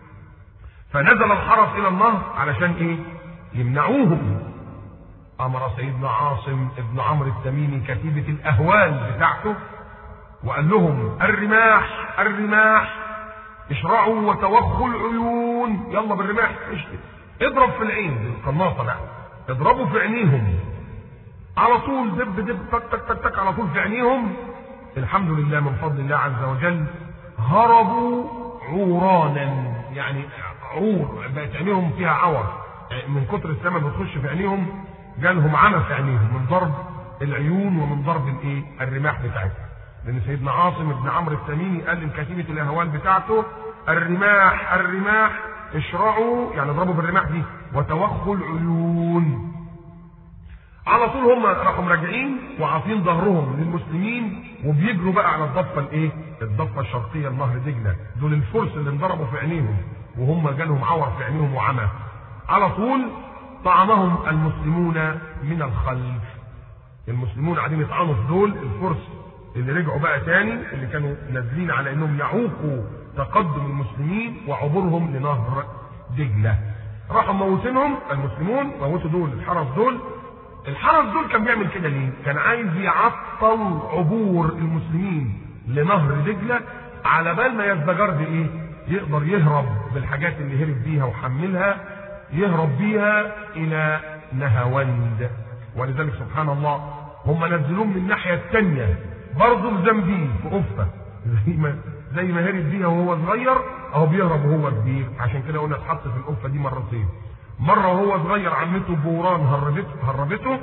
فنزل الحرس الى النهر علشان ايه؟ يمنعوهم. امر سيدنا عاصم ابن عمرو التميمي كتيبة الاهوال بتاعته وقال لهم: الرماح الرماح، اشرعوا وتوخوا العيون، يلا بالرماح اضرب في العين، القناصه بقى اضربوا في عينيهم على طول، دب دب تك تك تك تك على طول في عينيهم. الحمد لله من فضل الله عز وجل هربوا عورانا، يعني عور بقت عينيهم فيها عور من كتر السما بتخش في عينيهم، جالهم عمى في عينيهم من ضرب العيون ومن ضرب الايه؟ الرماح بتاعتها. لان سيدنا عاصم بن عمرو التميمي قال لكتيبة الاهوال بتاعته: الرماح الرماح، اشرعوا يعني اضربوا بالرماح دي، وتوخوا العيون. على طول هم راحوا راجعين وعاطين ظهرهم للمسلمين وبيجروا بقى على الضفه الايه؟ الضفه الشرقيه لنهر دجله. دول الفرس اللي انضربوا في عينيهم وهم جالهم عور في عينيهم وعمى. على طول طعنهم المسلمون من الخلف. المسلمون قاعدين يطعنوا في دول الفرس اللي رجعوا بقى تاني، اللي كانوا نازلين على انهم يعوقوا تقدم المسلمين وعبورهم لنهر دجله. راحوا موتينهم المسلمون، موتوا دول الحرس دول. الحرس دول كان بيعمل كده ليه؟ كان عايز يعطل عبور المسلمين لنهر دجله على بال ما يزدجر بايه؟ يقدر يهرب بالحاجات اللي هرب بيها وحملها، يهرب بيها الى نهاوند. ولذلك سبحان الله هم نزلوه من الناحيه الثانيه برضه بزنبيل في قفه، زي ما هرب بيها وهو صغير اهو بيهرب وهو كبير. عشان كده قلنا اتحط في القفه دي مرتين، مره وهو صغير عمته بوران هربته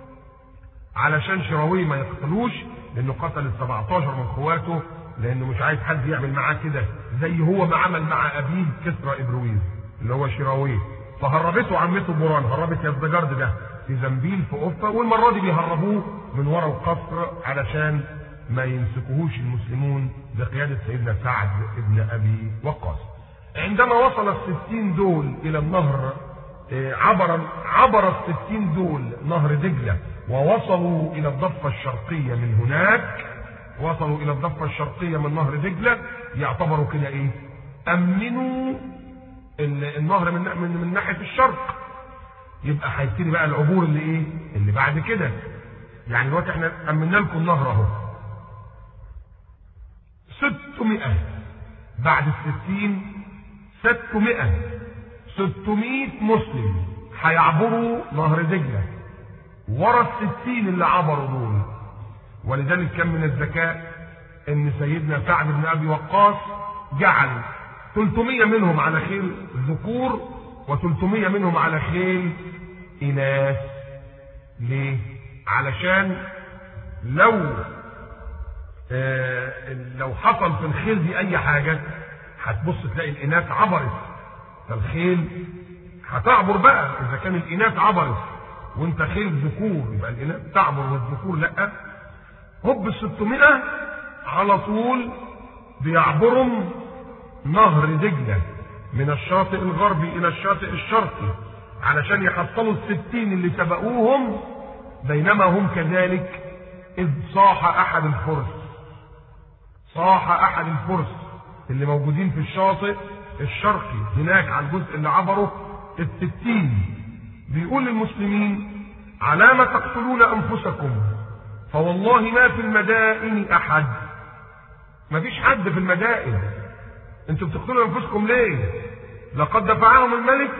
علشان شراويه ما يقتلوش، لانه قتل 17 من اخواته، لانه مش عايز حد يعمل معاه كده زي هو ما عمل مع ابيه كسرى ابرويز اللي هو شراويه. فهربته عمته بوران، هربت يزدجرد ده في زنبيل في قفه، والمره دي بيهربوه من ورا القصر علشان ما يمسكوهوش المسلمون بقياده سيدنا سعد بن ابي وقاص. عندما وصل ال60 دول الى النهر، عبر ال60 دول نهر دجله ووصلوا الى الضفه الشرقيه من هناك، وصلوا الى الضفه الشرقيه من نهر دجله، يعتبروا كده ايه؟ امنوا النهر من ناحيه الشرق. يبقى هيبتدي بقى العبور اللي ايه؟ اللي بعد كده. يعني دلوقتي احنا امنا لكم النهر اهو 600 بعد ال60 600 مسلم هيعبروا نهر دجله ورا ال60 اللي عبروا دول. ولذلك كان من الذكاء ان سيدنا سعد بن ابي وقاص جعل 300 منهم على خيل ذكور و300 منهم على خيل اناث. ليه؟ علشان لو لو حصل في الخيل دي اي حاجه هتبص تلاقي الاناث عبرت، فالخيل هتعبر بقى. اذا كان الاناث عبرت وانت خيل ذكور يبقى الاناث تعبر والذكور لا. هب ال 600 على طول بيعبروا نهر دجله من الشاطئ الغربي الى الشاطئ الشرقي علشان يحصلوا ال60 اللي سبقوهم، بينما هم كذلك اذ صاح احد الفرس اللي موجودين في الشاطئ الشرقي هناك على الجزء اللي عبره ال60، بيقول للمسلمين: علام تقتلون انفسكم فوالله ما في المدائن احد. ما فيش حد في المدائن، انتوا بتقتلوا انفسكم ليه؟ لقد دفعهم الملك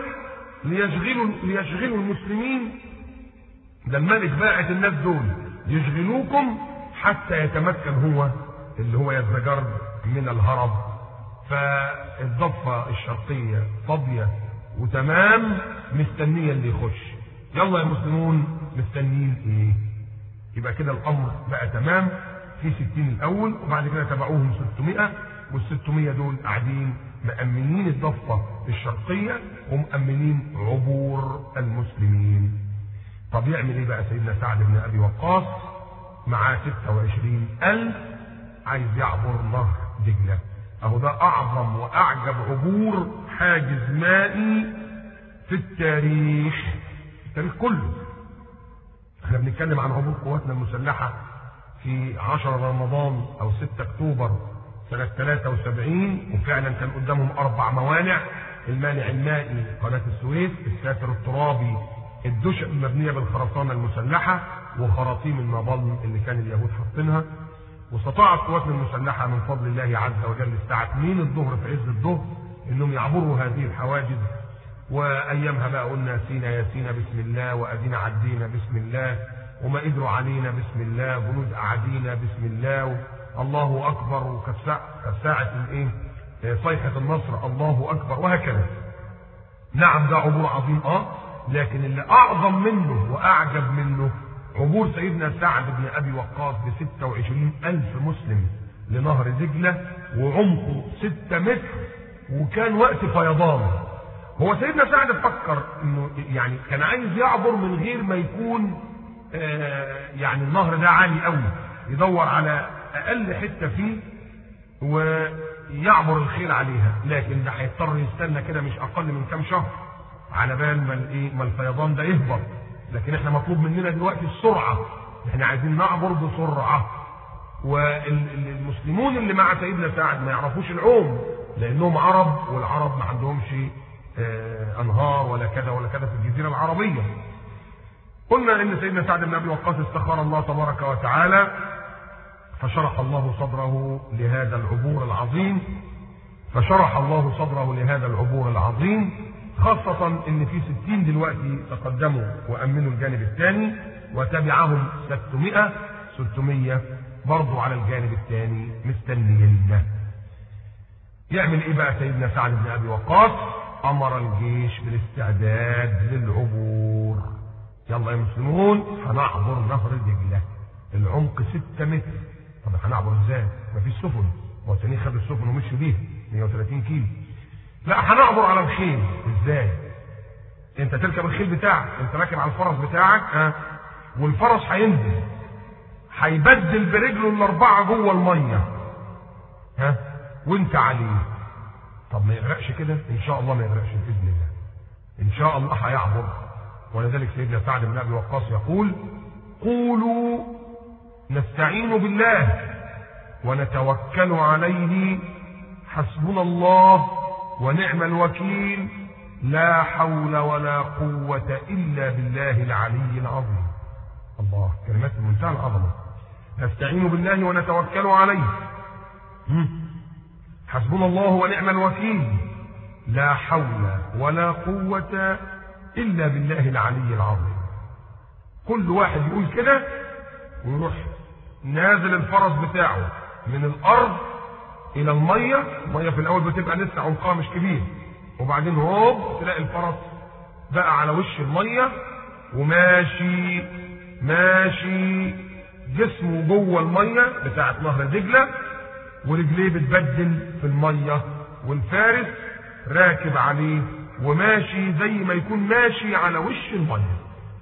ليشغلوا المسلمين. ده الملك باعت الناس دول يشغلوكم حتى يتمكن هو اللي هو يزدجر من الهرب. فالضفه الشرقيه فاضيه وتمام، مستنيه اللي يخش. يلا يا مسلمون مستنيين ايه؟ يبقى كده الامر بقى تمام. في 60 الاول وبعد كده تبعوهم 600، وال600 دول قاعدين مأمنين الضفه الشرقيه ومأمنين عبور المسلمين. طب يعمل ايه بقى سيدنا سعد بن ابي وقاص؟ معاه 26,000 عايز يعبر نهر دجله. اهو ده اعظم واعجب عبور حاجز مائي في التاريخ كله. احنا بنتكلم عن عبور قواتنا المسلحه في 10 رمضان او 6 اكتوبر سنه 73، وفعلا كان قدامهم 4 موانع: المانع المائي قناه السويس، الساتر الترابي، الدشق المبنيه بالخرسانه المسلحه، وخراطيم النابلم اللي كان اليهود حاطينها. واستطاعت قواتنا المسلحه من فضل الله عز وجل الساعه 2 الظهر في عز الظهر انهم يعبروا هذه الحواجز. وايامها بقى قلنا سينا يا سينا بسم الله، وادينا عدينا بسم الله، وما قدروا علينا بسم الله، جنود اعادينا بسم الله، الله اكبر، وكساعه الايه؟ صيحه النصر الله اكبر، وهكذا. نعم ده عبور عظيم لكن اللي اعظم منه واعجب منه عبور سيدنا سعد بن ابي وقاص ب26,000 مسلم لنهر دجله، وعمقه 6 متر، وكان وقت فيضان. هو سيدنا سعد فكر انه يعني كان عايز يعبر من غير ما يكون يعني النهر ده عالي قوي، يدور على اقل حته فيه ويعبر الخيل عليها، لكن ده هيضطر يستنى كده مش اقل من كام شهر على بال ما الفيضان ده يهبط. لكن احنا مطلوب مننا دلوقتي السرعه، احنا عايزين نعبر بسرعه. والمسلمون اللي مع سيدنا سعد ما يعرفوش العوم لانهم عرب، والعرب ما عندهمش انهار ولا كذا ولا كذا في الجزيره العربيه. قلنا ان سيدنا سعد بن ابي وقاص استخار الله تبارك وتعالى فشرح الله صدره لهذا العبور العظيم، خاصة ان في 60 دلوقتي تقدموا وامنوا الجانب الثاني، وتبعهم 600 برضو على الجانب الثاني مستنيين. يعمل ايه بقى سيدنا سعد بن ابي وقاص؟ امر الجيش بالاستعداد للعبور. يلا يا مسلمون هنعبر نهر دجله، العمق 6 متر. طب هنعبر ازاي؟ مفيش سفن، والتانيين خدوا السفن ومشوا بيها 130 كيلو. لا هنعبر على الخيل. ازاي؟ انت تركب الخيل بتاعك، انت راكب على الفرس بتاعك والفرس هينزل هيبدل برجله ال4 جوه الميه وانت عليه. طب ما يغرقش كده؟ ان شاء الله ما يغرقش باذن الله، ان شاء الله هيعبر. ولذلك سيدنا سعد بن ابي وقاص يقول: قولوا نستعين بالله ونتوكل عليه حسبنا الله ونعم الوكيل لا حول ولا قوة إلا بالله العلي العظيم. الله، كلمات منتهى العظمة. نستعين بالله ونتوكل عليه حسبنا الله ونعم الوكيل لا حول ولا قوة إلا بالله العلي العظيم. كل واحد يقول كده ويروح نازل الفرس بتاعه من الأرض إلى المية في الأول بتبقى لسه عمقها مش كبير، وبعدين هوب تلاقي الفرس بقى على وش المية وماشي جسمه جوه الميه بتاعه نهر دجله ورجليه بتبدل في الميه، والفارس راكب عليه وماشي زي ما يكون ماشي على وش الميه.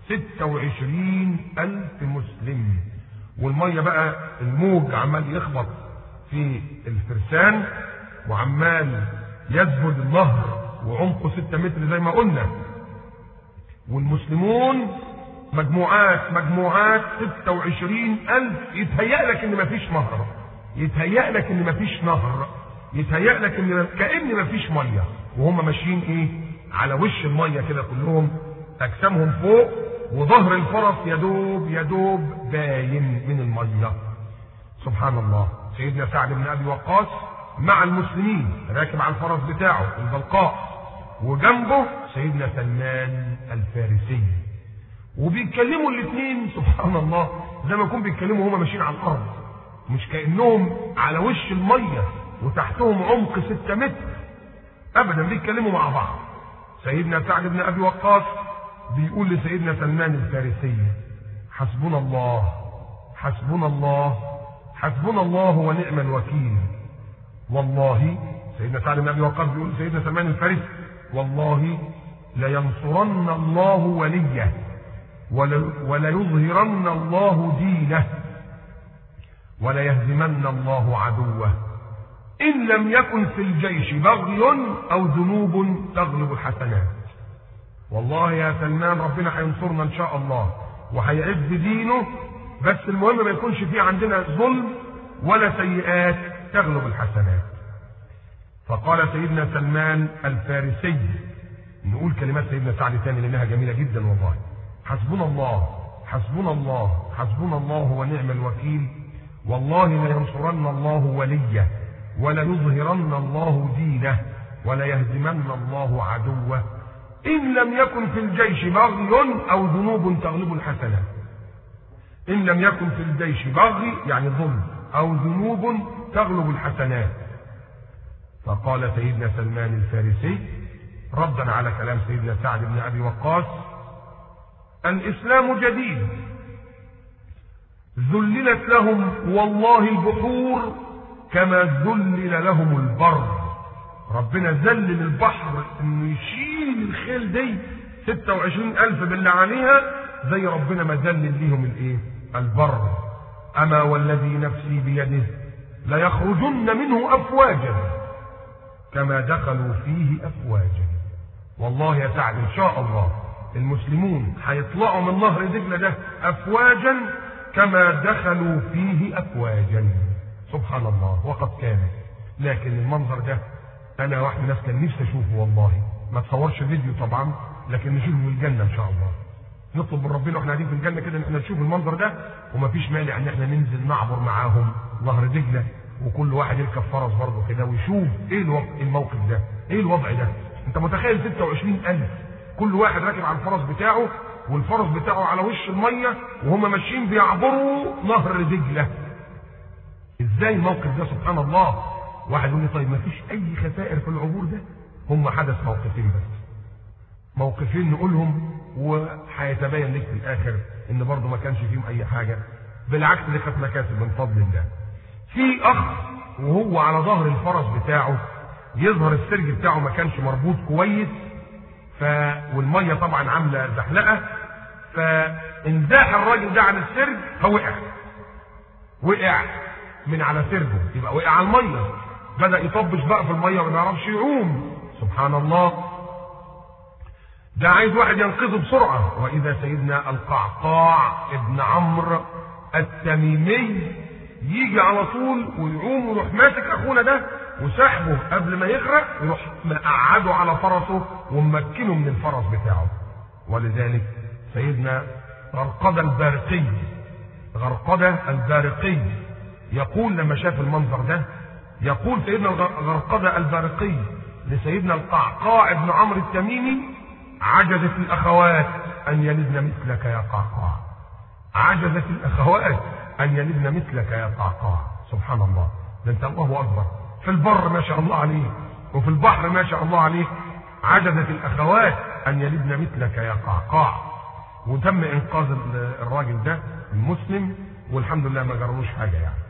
26,000 مسلم، والميه بقى الموج عمال يخبط في الفرسان وعمال يسبد النهر وعمقه 6 متر زي ما قلنا، والمسلمون مجموعات مجموعات 26,000. يتهيأ لك ان مفيش نهر، يتهيأ لك ان مفيش نهر، يتهيأ لك ان كأن مفيش ميه، وهم ماشيين ايه على وش الميه كده كلهم، اجسامهم فوق وظهر الفرس يدوب باين من الميه. سبحان الله. سيدنا سعد بن ابي وقاص مع المسلمين راكب على الفرس بتاعه البلقاء، وجنبه سيدنا سلمان الفارسي، وبيتكلموا الاثنين سبحان الله زي ما يكون بيتكلموا وهم ماشيين على الارض، مش كأنهم على وش الميه وتحتهم عمق 6 متر ابدا، بيتكلموا مع بعض. سيدنا سعد بن ابي وقاص بيقول لسيدنا سلمان الفارسي: حسبنا الله حسبنا الله حسبنا الله ونعم الوكيل. والله سيدنا سعد بن ابي وقاص بيقول لسيدنا سلمان الفارسي: والله لينصرن الله وليه وليظهرن الله دينه وليهزمن الله عدوه إن لم يكن في الجيش بغي أو ذنوب تغلب الحسنات. والله يا سلمان ربنا هينصرنا إن شاء الله وهيعز دينه، بس المهم ما يكونش فيه عندنا ظلم ولا سيئات تغلب الحسنات. فقال سيدنا سلمان الفارسي، نقول كلمات سيدنا سعد ثاني لأنها جميلة جدا والله: حسبنا الله حسبنا الله حسبنا الله ونعم الوكيل. والله لينصرن الله وليه وليظهرن الله دينه وليهزمن الله عدوه إن لم يكن في الجيش بغي أو ذنوب تغلب الحسنات. إن لم يكن في الجيش بغي يعني ظلم أو ذنوب تغلب الحسنات. فقال سيدنا سلمان الفارسي ردا على كلام سيدنا سعد بن أبي وقاص: الإسلام جديد، ذللت لهم والله البحور كما ذلل لهم البر. ربنا ذلل البحر انه يشيل الخيل دي 26,000 باللي عليها زي ربنا ما ذلل ليهم الايه؟ البر. اما والذي نفسي بيده ليخرجن منه افواجا كما دخلوا فيه افواجا. والله يا سعد ان شاء الله المسلمون هيطلعوا من نهر دجله ده افواجا كما دخلوا فيه افواجا. سبحان الله. وقد كان، لكن المنظر ده انا واحد من الناس كان نفسي اشوفه والله. ما تصورش فيديو طبعا، لكن نشوفه في الجنه ان شاء الله. نطلب من ربنا واحنا قاعدين في الجنه كده ان احنا نشوف المنظر ده، ومفيش مانع ان احنا ننزل نعبر معاهم نهر دجله، وكل واحد يركب فرس برضه كده ويشوف ايه الموقف ده، ايه الوضع ده. انت متخيل 26,000 كل واحد راكب على الفرس بتاعه والفرس بتاعه على وش الميه وهم ماشيين بيعبروا نهر دجله؟ ازاي الموقف ده؟ سبحان الله. واحد يقول لي طيب ما فيش اي خسائر في العبور ده؟ هم حدث موقفين بس، موقفين نقولهم وهيتبين لك في الاخر ان برضه ما كانش فيهم اي حاجه، بالعكس دي كانت مكاسب من فضل الله. في اخ وهو على ظهر الفرس بتاعه يظهر السرج بتاعه ما كانش مربوط كويس، والميه طبعا عامله زحلقه، فانزاح الراجل ده عن السرج وقع من على سرجه، يبقى وقع على الميه، بدأ يطبش بقى في الميه وما يعرفش يعوم. سبحان الله. ده عايز واحد ينقذه بسرعه، واذا سيدنا القعقاع ابن عمرو التميمي يجي على طول ويعوم ويروح ماسك اخونا ده وسحبه قبل ما يغرق، يروح مقعده على فرسه وممكنه من الفرس بتاعه. ولذلك سيدنا غرقدة البارقي يقول لما شاف المنظر ده، يقول سيدنا غرقدة البارقي لسيدنا القعقاع ابن عمرو التميمي: عجزت الاخوات ان يلدن مثلك يا قعقاع، عجزت الاخوات ان يلدن مثلك يا قعقاع. سبحان الله. ده انت الله اكبر، في البر ما شاء الله عليك وفي البحر ما شاء الله عليك، عجزت الاخوات ان يلدن مثلك يا قعقاع. وتم انقاذ الراجل ده المسلم والحمد لله ما جرالوش حاجه يعني.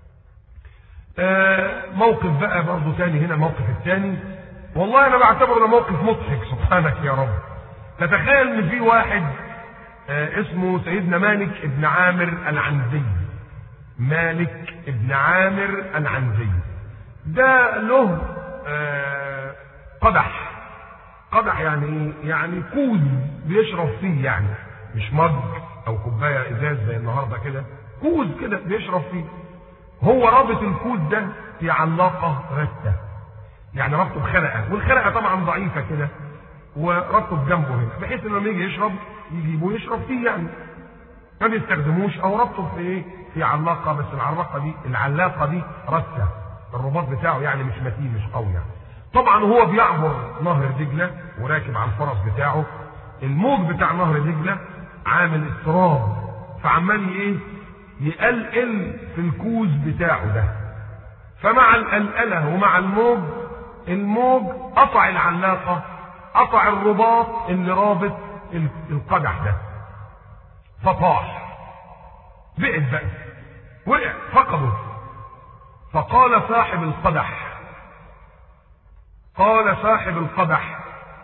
موقف بقى برضه تاني هنا، الموقف الثاني والله انا بعتبره ده موقف مضحك سبحانك يا رب. تتخيل ان في واحد اسمه سيدنا مالك ابن عامر العنزي. مالك ابن عامر العنزي ده له قدح. قدح يعني ايه؟ يعني كوز بيشرب فيه، يعني مش مج او كوبايه ازاز زي النهارده كده، كوز كده بيشرب فيه. هو رابط الكوز ده في علاقه رته، يعني ربطه بخرقه، والخرقه طبعا ضعيفه كده، وربطه بجنبه هنا بحيث انه لما يجي يشرب يجيبه يشرب فيه، يعني ما بيستخدموش، او ربطه في ايه؟ في علاقه، بس العلاقه دي رته، الرباط بتاعه يعني مش متين مش قوي يعني. طبعا هو بيعبر نهر دجله وراكب على الفرس بتاعه، الموج بتاع نهر دجله عامل اضطراب، فعمال ايه؟ يقلقل في الكوز بتاعه ده. فمع القلقله ومع الموج قطع العلاقه، قطع الرباط اللي رابط القدح ده، فطاح، بعد بقى، وقع، فقده. فقال صاحب القدح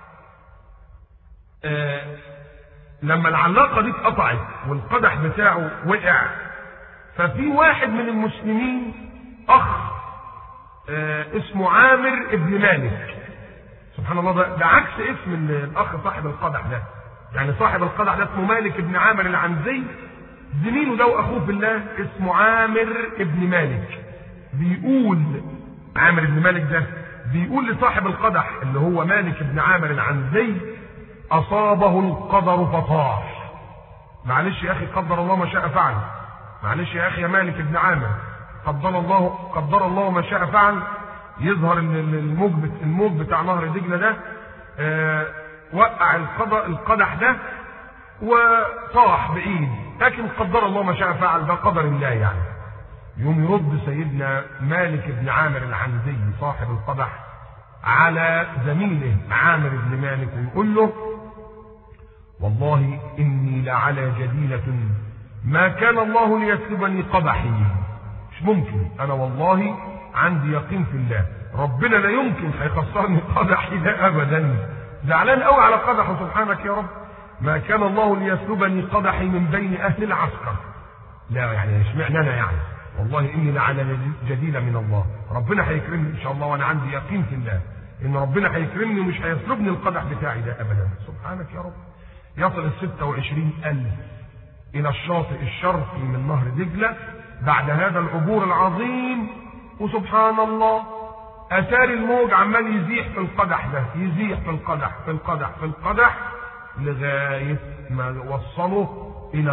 لما العلاقه دي اتقطعت والقدح بتاعه وقع، ففي واحد من المسلمين اخ اسمه عامر ابن مالك. سبحان الله، ده عكس اسم الاخ صاحب القدح ده. يعني صاحب القدح ده اسمه مالك ابن عامر العنزي، زميله ده واخوه في الله اسمه عامر ابن مالك. بيقول عامر ابن مالك ده بيقول لصاحب القدح اللي هو مالك ابن عامر العنزي: اصابه القدر فطاح. معلش يا اخي، قدر الله ما شاء فعل. معلش يا اخي يا مالك ابن عامر، قدر الله ما شاء فعل. يظهر ان الموج بتاع نهر دجله ده وقع القدح ده وطاح بعيد، لكن قدر الله ما شاء فعل، ده قدر الله يعني. يوم يرد سيدنا مالك بن عامر العنزي صاحب القدح على زميله عامر بن مالك ويقول له: والله إني لعلى جديلة ما كان الله ليسلبني قدحي. مش ممكن، أنا والله عندي يقين في الله، ربنا لا يمكن هيخسرني قدحي ده أبدا. زعلان قوي على قدحه سبحانك يا رب. ما كان الله ليسلبني قدحي من بين أهل العسكر. لا يعني اشمعنى أنا يعني؟ والله إني لعلى جديلة من الله، ربنا هيكرمني إن شاء الله، وأنا عندي يقين في الله إن ربنا هيكرمني ومش هيسلبني القدح بتاعي ده أبدا. سبحانك يا رب. يصل 26,000 إلى الشاطئ الشرقي من نهر دجلة بعد هذا العبور العظيم. وسبحان الله، أثار الموج عمال يزيح في القدح ده، يزيح في القدح في القدح في القدح لغاية ما وصله إلى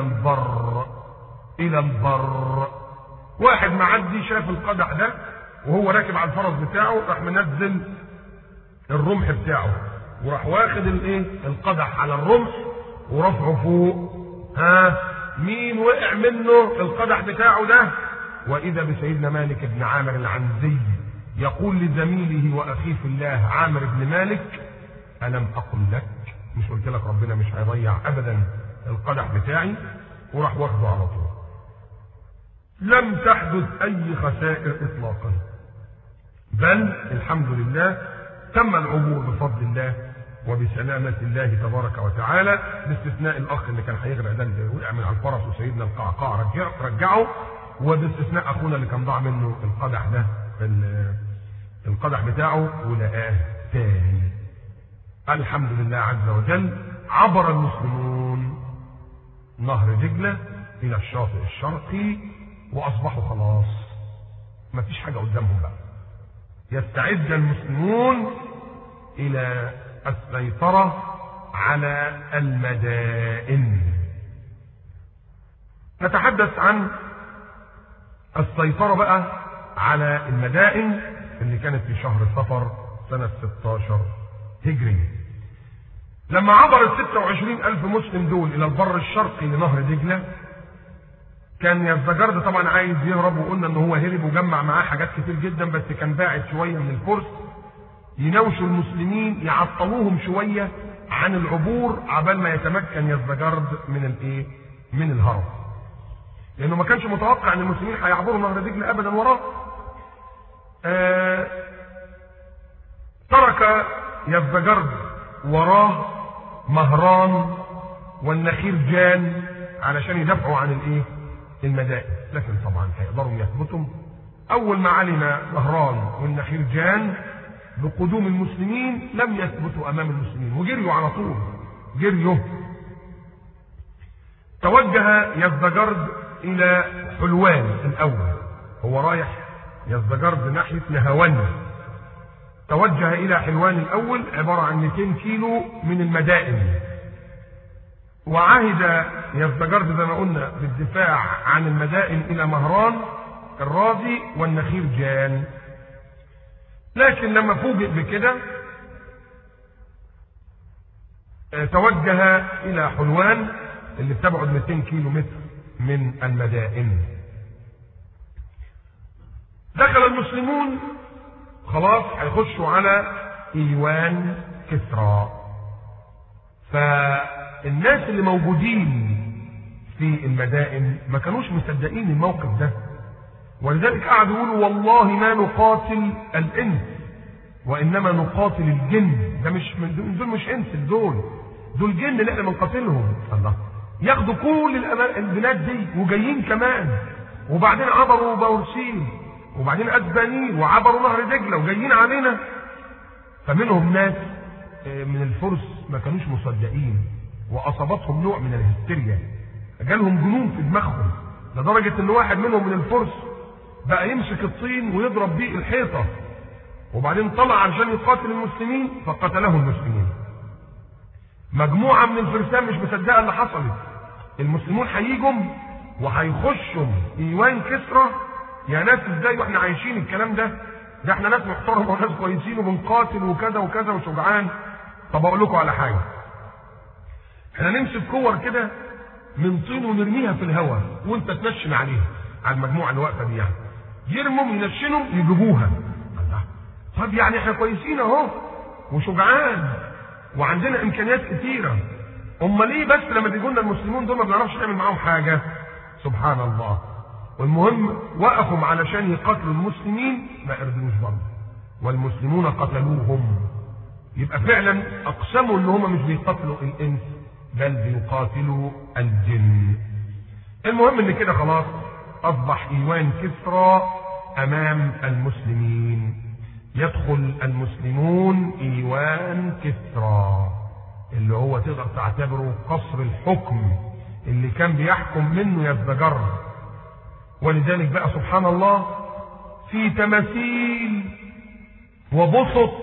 البر. واحد معدي شاف القدح ده وهو راكب على الفرس بتاعه، راح منزل الرمح بتاعه وراح واخد القدح على الرمح ورفعه فوق. مين وقع منه القدح بتاعه ده؟ وإذا بسيدنا مالك بن عامر العنزي يقول لزميله وأخيه في الله عامر بن مالك: ألم أقل لك؟ مش قلت لك ربنا مش هيضيع أبدا القدح بتاعي؟ وراح واخده على طول. لم تحدث أي خسائر إطلاقا، بل الحمد لله تم العبور بفضل الله وبسلامة الله تبارك وتعالى، باستثناء الأخ اللي كان هيغرق ده اللي وقع من على الفرس وسيدنا القعقاع رجعه، وباستثناء أخونا اللي كان ضاع منه القدح ده القدح بتاعه ولقاه تاني. الحمد لله عز وجل. عبر المسلمون نهر دجلة إلى الشاطئ الشرقي وأصبحوا خلاص ما فيش حاجة قدامهم بقى. يستعد المسلمون إلى السيطرة على المدائن. نتحدث عن السيطرة بقى على المدائن اللي كانت في شهر صفر سنة 16 هجري. لما عبر 26,000 مسلم دول إلى البر الشرقي لنهر دجلة، كان يزدجرد طبعا عايز يهرب، وقلنا ان هو هرب وجمع معاه حاجات كتير جدا، بس كان باعد شويه من الفرس، يناوشوا المسلمين يعطلوهم شويه عن العبور عبال ما يتمكن يزدجرد من الهرب. لانه ما كانش متوقع ان المسلمين هيعبروا نهر دجله ابدا وراه. ترك يزدجرد وراه مهران والنخير جان علشان يدافعوا عن الايه؟ المدائن، لكن طبعا هيقدروا يثبتوا. اول ما علم مهران والنخير جان بقدوم المسلمين لم يثبتوا امام المسلمين وجريوا على طول، جريوا. توجه يزدجرد الى حلوان الاول، هو رايح يزدجرد ناحيه نهاوند، توجه الى حلوان الاول عباره عن 200 كيلو من المدائن، وعهد يزدجرد زي ما قلنا بالدفاع عن المدائن الى مهران الرازي والنخير جان. لكن لما فوجئ بكده توجه الى حلوان اللي بتبعد 200 كيلو متر من المدائن. دخل المسلمون خلاص هيخشوا على ايوان كسرى، فالناس اللي موجودين في المدائن ما كانوش مصدقين الموقف ده، ولذلك قعدوا يقولوا والله ما نقاتل الانس وانما نقاتل الجن. ده مش دول مش انس، دول جن اللي احنا بنقاتلهم. الله، ياخدوا كل البلاد دي وجايين كمان، وبعدين عبروا بورسين وبعدين اسبانيين وعبروا نهر دجله وجايين علينا. فمنهم ناس من الفرس ما كانوش مصدقين واصابتهم نوع من الهستيريا، جالهم جنون في دماغهم لدرجه ان واحد منهم من الفرس بقى يمسك الطين ويضرب بيه الحيطه، وبعدين طلع عشان يقاتل المسلمين فقتله المسلمين. مجموعه من الفرسان مش مصدقه اللي حصلت، المسلمون هيجوا وهيخشوا ايوان كسرى. يا ناس ازاي واحنا عايشين الكلام ده؟ ده احنا ناس محترمه وناس كويسين وبنقاتل وكذا وكذا وشجعان. طب اقول لكم على حاجه، احنا نمسك كور كده من طين ونرميها في الهواء وانت تنشن عليها، على المجموعه اللي واقفه دي يعني، يرموا ينشنوا يجيبوها. الله، طب يعني احنا كويسين اهو وشجعان وعندنا امكانيات كتيره، امال ليه بس لما بيجوا لنا المسلمون دول ما بنعرفش نعمل معاهم حاجه؟ سبحان الله. والمهم وقفوا علشان يقاتلوا المسلمين ما قدروش برضه، والمسلمون قتلوهم. يبقى فعلا اقسموا ان هم مش بيقاتلوا الانس بل بيقاتلوا الجن. المهم ان كده خلاص اصبح ايوان كسرى امام المسلمين. يدخل المسلمون ايوان كسرى اللي هو تقدر تعتبره قصر الحكم اللي كان بيحكم منه يزدجرد. ولذلك بقى سبحان الله في تماثيل وبسط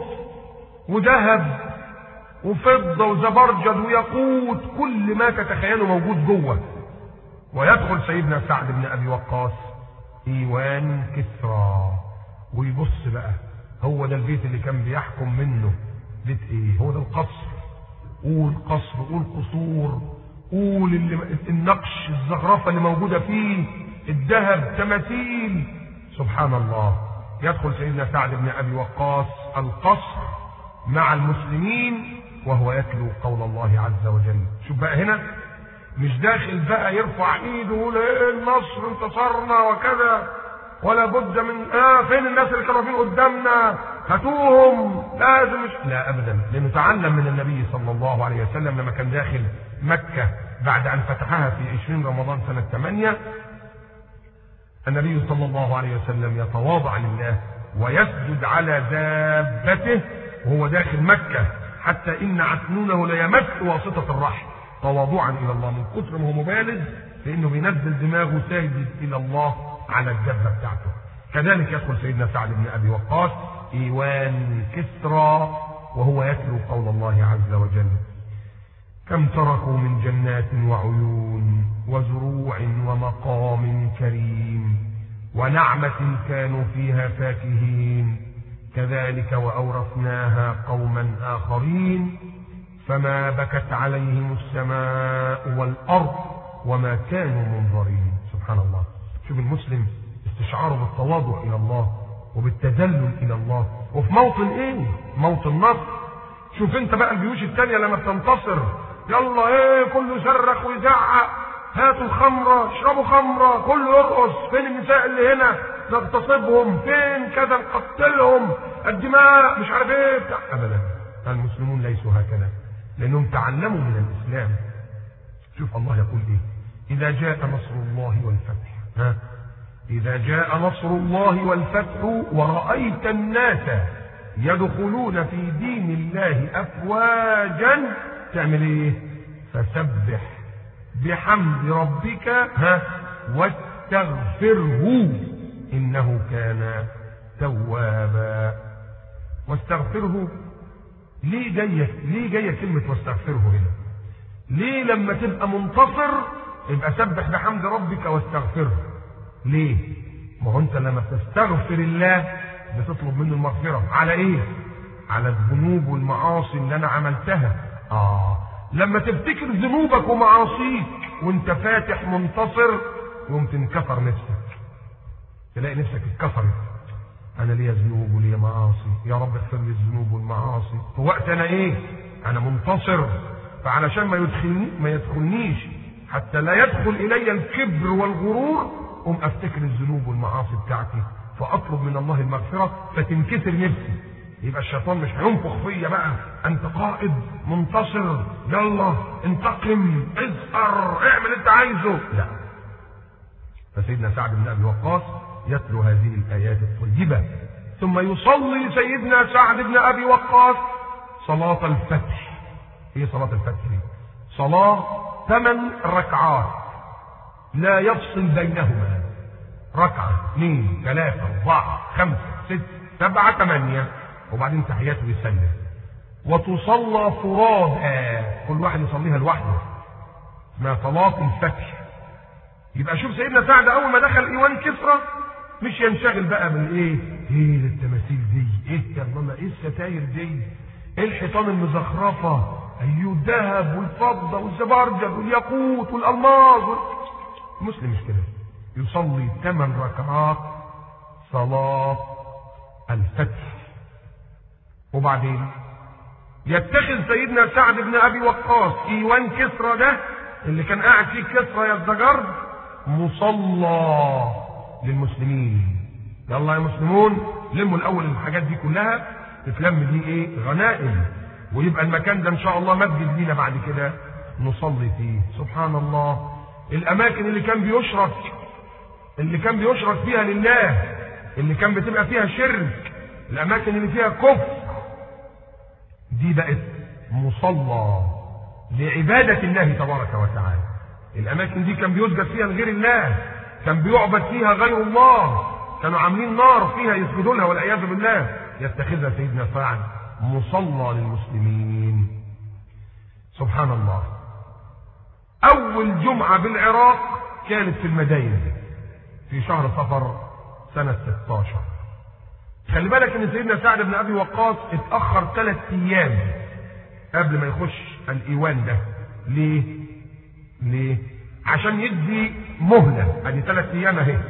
وذهب وفضه وزبرجد وياقوت، كل ما تتخيله موجود جوه. ويدخل سيدنا سعد بن ابي وقاص ايوان كسرى ويبص بقى، هو ده البيت اللي كان بيحكم منه. بيت ايه؟ هو ده القصر. قول قصر، قول قصور، قول النقش الزخرفه اللي موجوده فيه، الذهب، تماثيل. سبحان الله. يدخل سيدنا سعد بن ابي وقاص القصر مع المسلمين وهو يتلو قول الله عز وجل. شوف بقى هنا، مش داخل بقى يرفع ايده ويقول ايه النصر انتصرنا وكذا، ولا بد من فين الناس اللي كانوا واقفين قدامنا هاتوهم، لازم لا ابدا. لانه تعلم من النبي صلى الله عليه وسلم لما كان داخل مكه بعد ان فتحها في 20 رمضان سنه 8، النبي صلى الله عليه وسلم يتواضع لله ويسجد على دابته وهو داخل مكه، حتى ان عتنونه ليمس واسطه الرحل تواضعا الى الله، من كثر ما هو مبالغ في انه بينزل دماغه ساجد الى الله على الدابه بتاعته. كذلك يدخل سيدنا سعد بن ابي وقاص ايوان كسرى وهو يتلو قول الله عز وجل: كم تركوا من جنات وعيون وزروع ومقام كريم ونعمة كانوا فيها فاكهين كذلك وأورثناها قوما آخرين فما بكت عليهم السماء والأرض وما كانوا منظرين. سبحان الله. شوف المسلم استشعاره بالتواضع إلى الله وبالتذلل إلى الله، وفي موطن إيه؟ موطن نصر. شوف أنت بقى الجيوش التانية لما بتنتصر، يلا إيه كله يصرخ ويزعق، هاتوا الخمرة، اشربوا خمرة، كله يرقص، فين النساء اللي هنا نغتصبهم، فين كذا نقتلهم، الدماء مش عارف ايه بتاع. ابدا، المسلمون ليسوا هكذا، لانهم تعلموا من الاسلام. شوف الله يقول ايه: اذا جاء نصر الله والفتح، اذا جاء نصر الله والفتح ورأيت الناس يدخلون في دين الله افواجا، تعمل ايه؟ فسبح بحمد ربك واستغفره انه كان توابا. واستغفره ليه جايه كلمه واستغفره هنا؟ ليه لما تبقى منتصر يبقى سبح بحمد ربك واستغفره؟ ليه؟ ما هو انت لما تستغفر الله بتطلب منه المغفره على ايه؟ على الذنوب والمعاصي اللي انا عملتها. لما تفتكر ذنوبك ومعاصيك وانت فاتح منتصر يوم تنكفر نفسك، تلاقي نفسك اتكفرت. انا ليا ذنوب وليا معاصي، يا رب اغفر لي الذنوب والمعاصي. في وقت انا ايه؟ انا منتصر. فعلشان ما يدخلنيش حتى لا يدخل الي الكبر والغرور، افتكر الذنوب والمعاصي بتاعتي فاطلب من الله المغفره فتنكسر نفسي. يبقى الشيطان مش هينفخ فيا بقى: انت قائد منتصر، يلا انتقم، اسهر، اعمل انت عايزه. لا. فسيدنا سعد بن ابي وقاص يتلو هذه الايات الطيبه، ثم يصلي سيدنا سعد بن ابي وقاص صلاه الفتح. ايه صلاه الفتح دي؟ صلاه 8 ركعات لا يفصل بينهما، ركعه 2 3 4 5 6 7 8، وبعدين تحياته يسلم. وتصلى فرادى، كل واحد يصليها لوحده، اسمها صلاه الفتح. يبقى شوف سيدنا سعد اول ما دخل ايوان كسرى مش ينشغل بقى بالايه؟ ايه التماثيل دي؟ ايه يا ماما؟ ايه الستاير دي؟ ايه الحيطان المزخرفه؟ ايوه الذهب والفضه والزبرجد والياقوت والالماظ المسلم مش كده. يصلي 8 ركعات صلاه الفتح. وبعدين يتخذ سيدنا سعد بن ابي وقاص ايوان كسرى ده اللي كان قاعد فيه كسرى يزدجرد مصلى للمسلمين. يلا يا مسلمون لموا الاول الحاجات دي كلها تتلم دي ايه؟ غنائم، ويبقى المكان ده ان شاء الله مسجد لينا بعد كده نصلي فيه. سبحان الله، الاماكن اللي كان بيشرك فيها لله، اللي كان بتبقى فيها شرك، الاماكن اللي فيها كفر، دي بقت مصلى لعبادة الله تبارك وتعالى. الاماكن دي كان بيسجد فيها لغير الله، كان بيعبد فيها غير الله، كانوا عاملين نار فيها يسجدوا لها والعياذ بالله. يتخذها سيدنا سعد مصلى للمسلمين. سبحان الله. اول جمعة بالعراق كانت في المداين في شهر صفر سنة 16. خلي بالك ان سيدنا سعد بن ابي وقاص اتأخر 3 ايام قبل ما يخش الايوان ده. ليه؟ عشان يدي مهلة. ادي 3 ايام اهي،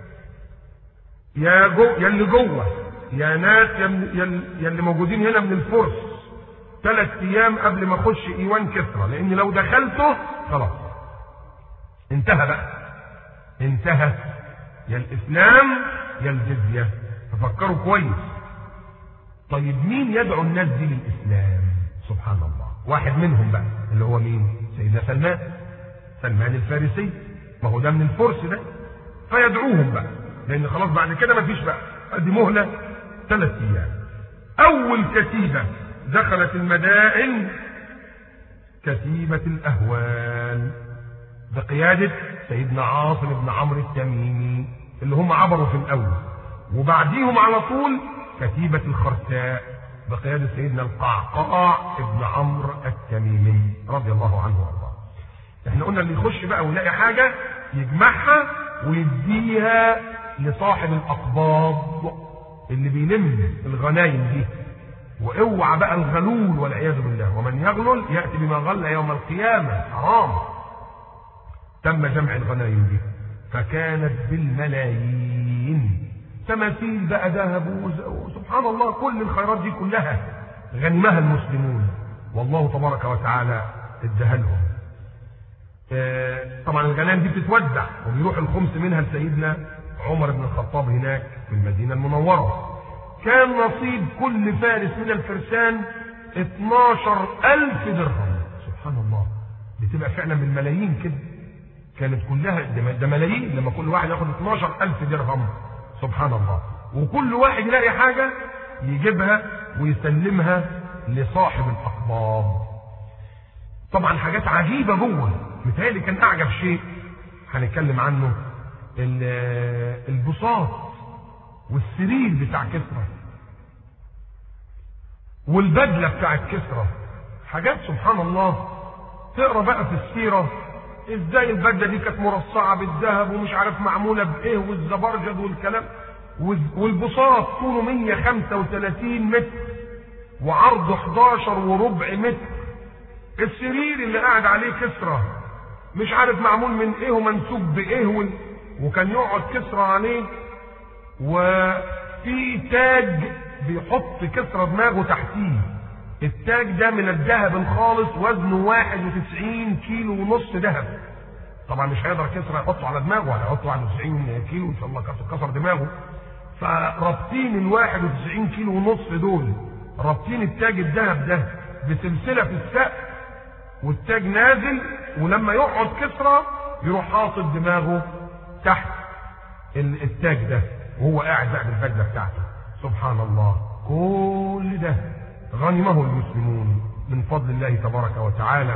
يا اللي جوه، يا ناس يا اللي موجودين هنا من الفرس، 3 ايام قبل ما اخش ايوان كسرى، لان لو دخلته خلاص انتهى بقى، انتهى يا الاسلام يا الجزية. تفكروا كويس. طيب مين يدعو الناس دي للاسلام؟ سبحان الله. واحد منهم بقى اللي هو مين؟ سيدنا سلمان الفارسي، ما هو ده من الفرس ده، فيدعوهم بقى، لان خلاص بعد كده مفيش بقى، ادي مهلة 3 ايام. اول كتيبة دخلت المدائن كتيبة الاهوال بقيادة سيدنا عاصم بن عمرو التميمي، اللي هم عبروا في الاول. وبعديهم على طول كتيبة الخرساء بقيادة سيدنا القعقاع ابن عمرو التميمي رضي الله عنه وارضاه. احنا قلنا اللي يخش بقى ويلاقي حاجة يجمعها ويديها لصاحب الاقباض اللي بيلم الغنايم دي. واوعى بقى الغلول والعياذ بالله، ومن يغلل يأتي بما غل يوم القيامة، حرام. تم جمع الغنايم دي فكانت بالملايين، تماثيل بقى ذهب وسبحان الله، كل الخيرات دي كلها غنمها المسلمون، والله تبارك وتعالى اداها لهم. طبعا الغنائم دي بتتوزع وبيروح الخمس منها لسيدنا عمر بن الخطاب هناك في المدينة المنورة. كان نصيب كل فارس من الفرسان 12,000 درهم. سبحان الله، بتبقى فعلا بالملايين كده، كانت كلها ده ملايين لما كل واحد ياخد 12,000 درهم. سبحان الله. وكل واحد يلاقي حاجة يجيبها ويسلمها لصاحب الأقباض. طبعا حاجات عجيبة جوه. متهيألي كان أعجب شيء هنتكلم عنه البساط والسرير بتاع كسرى والبدلة بتاعت كسرى. حاجات سبحان الله. تقرا بقى في السيرة ازاي البدلة دي كانت مرصعة بالذهب ومش عارف معمولة بايه والزبرجد والكلام. والبساط طوله 135 متر وعرضه 11.25 متر. السرير اللي قاعد عليه كسرى مش عارف معمول من ايه ومنسوب بايه وكان يقعد كسرى عليه. وفي تاج بيحط كسرى دماغه تحتيه. التاج ده من الذهب الخالص وزنه 91 كيلو ونص ذهب. طبعا مش هيقدر كسرى يحطه على دماغه، هيحطه 91 كيلو ان شاء الله كسر دماغه. فرابطين ال 91 كيلو ونص دول، رابطين التاج الذهب ده بسلسله في السقف والتاج نازل، ولما يقعد كسرى يروح حاطط دماغه تحت التاج ده وهو قاعد بقى بالبدله بتاعته. سبحان الله. كل ده غنمه المسلمون من فضل الله تبارك وتعالى.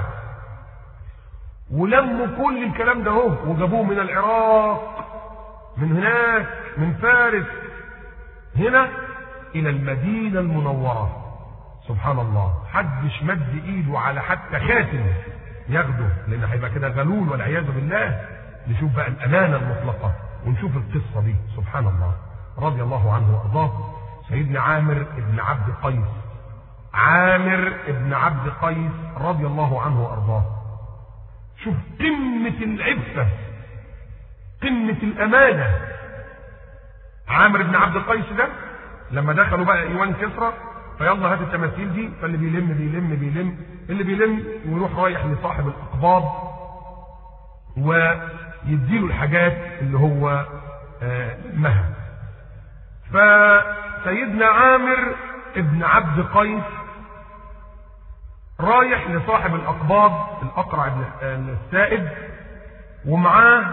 ولموا كل الكلام ده اهو وجابوه من العراق، من هناك من فارس هنا الى المدينه المنوره. سبحان الله. حدش مد ايده على حتى خاتم ياخده، لان هيبقى كده غلول والعياذ بالله. نشوف بقى الامانه المطلقه ونشوف القصه دي. سبحان الله. رضي الله عنه وارضاه. سيدنا عامر بن عبد قيس، عامر بن عبد قيس رضي الله عنه وارضاه. شوف قمه العفه، قمه الامانه. عامر بن عبد قيس ده لما دخلوا بقى ايوان كسرى، فيلا هات التماثيل دي، فاللي بيلم اللي بيلم ويروح رايح لصاحب الاقباض ويديله الحاجات اللي هو لمها. فسيدنا عامر ابن عبد قيس رايح لصاحب الاقباض الاقرع بن السائب، ومعاه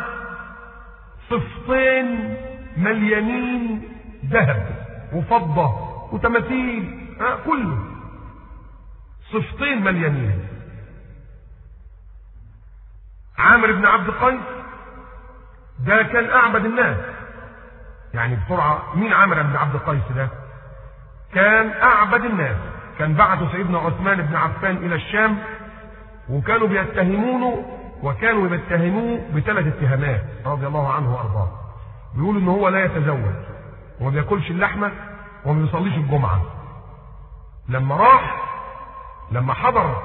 صفتين مليانين ذهب وفضه وتماثيل، كله صفتين مليانين. عامر بن عبد قيس ده كان اعبد الناس. يعني بسرعه، مين عامر بن عبد قيس ده؟ كان اعبد الناس. كان بعث سيدنا عثمان بن عفان الى الشام، وكانوا بيتهموه بثلاث اتهامات رضي الله عنه وارضاه. بيقولوا ان هو لا يتزوج وما بياكلش اللحمه وما بيصليش الجمعه. لما حضر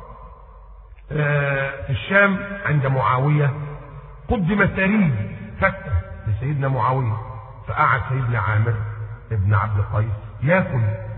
في الشام عند معاويه قدم سريد فتة لسيدنا معاويه، فقعد سيدنا عامر ابن عبد قيس ياكل.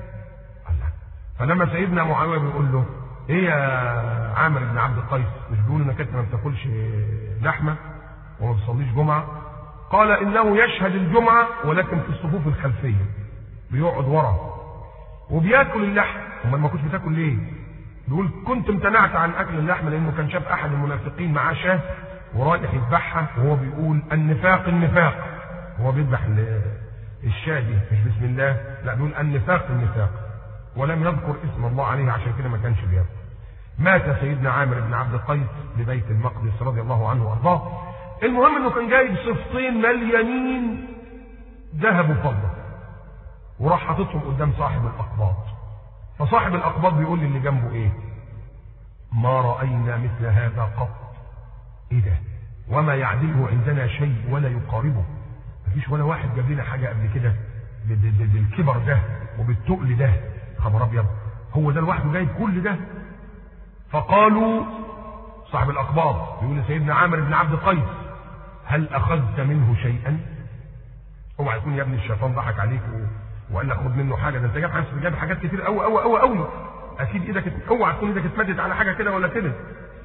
فلما سيدنا معاويه بيقول له ايه يا عامر بن عبد قيس، مش بيقول انك انت ما بتاكلش لحمه وما بتصليش جمعه؟ قال انه يشهد الجمعه ولكن في الصفوف الخلفيه، بيقعد ورا وبياكل اللحم. امال ما كنتش بتاكل ليه؟ بيقول كنت امتنعت عن اكل اللحم لانه كان شاف احد المنافقين معاه شاه ورايح يذبحها، وهو بيقول النفاق النفاق. هو بيذبح الشاه دي مش بسم الله، لا بيقول النفاق النفاق، ولم يذكر اسم الله عليه، عشان كده ما كانش بياكل. مات سيدنا عامر بن عبد قيس ببيت المقدس رضي الله عنه وارضاه. المهم انه كان جايب صفتين مليانين ذهب وفضه وراح حاططهم قدام صاحب الاقباض. فصاحب الاقباض بيقول للي جنبه ايه؟ ما راينا مثل هذا قط. ايه ده؟ وما يعدله عندنا شيء ولا يقاربه. مفيش ولا واحد جاب لنا حاجه قبل كده بالكبر ده وبالتقل ده. خبر ابيض، هو ده لوحده جايب كل ده؟ فقالوا، صاحب الاقباض بيقول لسيدنا عامر بن عبد قيس هل اخذت منه شيئا؟ اوعى يكون يا ابن الشيطان ضحك عليك وقال لك خد منه حاجه، ده انت جايب حاجات كتير قوي قوي قوي قوي. اكيد ايدك، اوعى تكون ايدك اتمدت على حاجه كده ولا كده.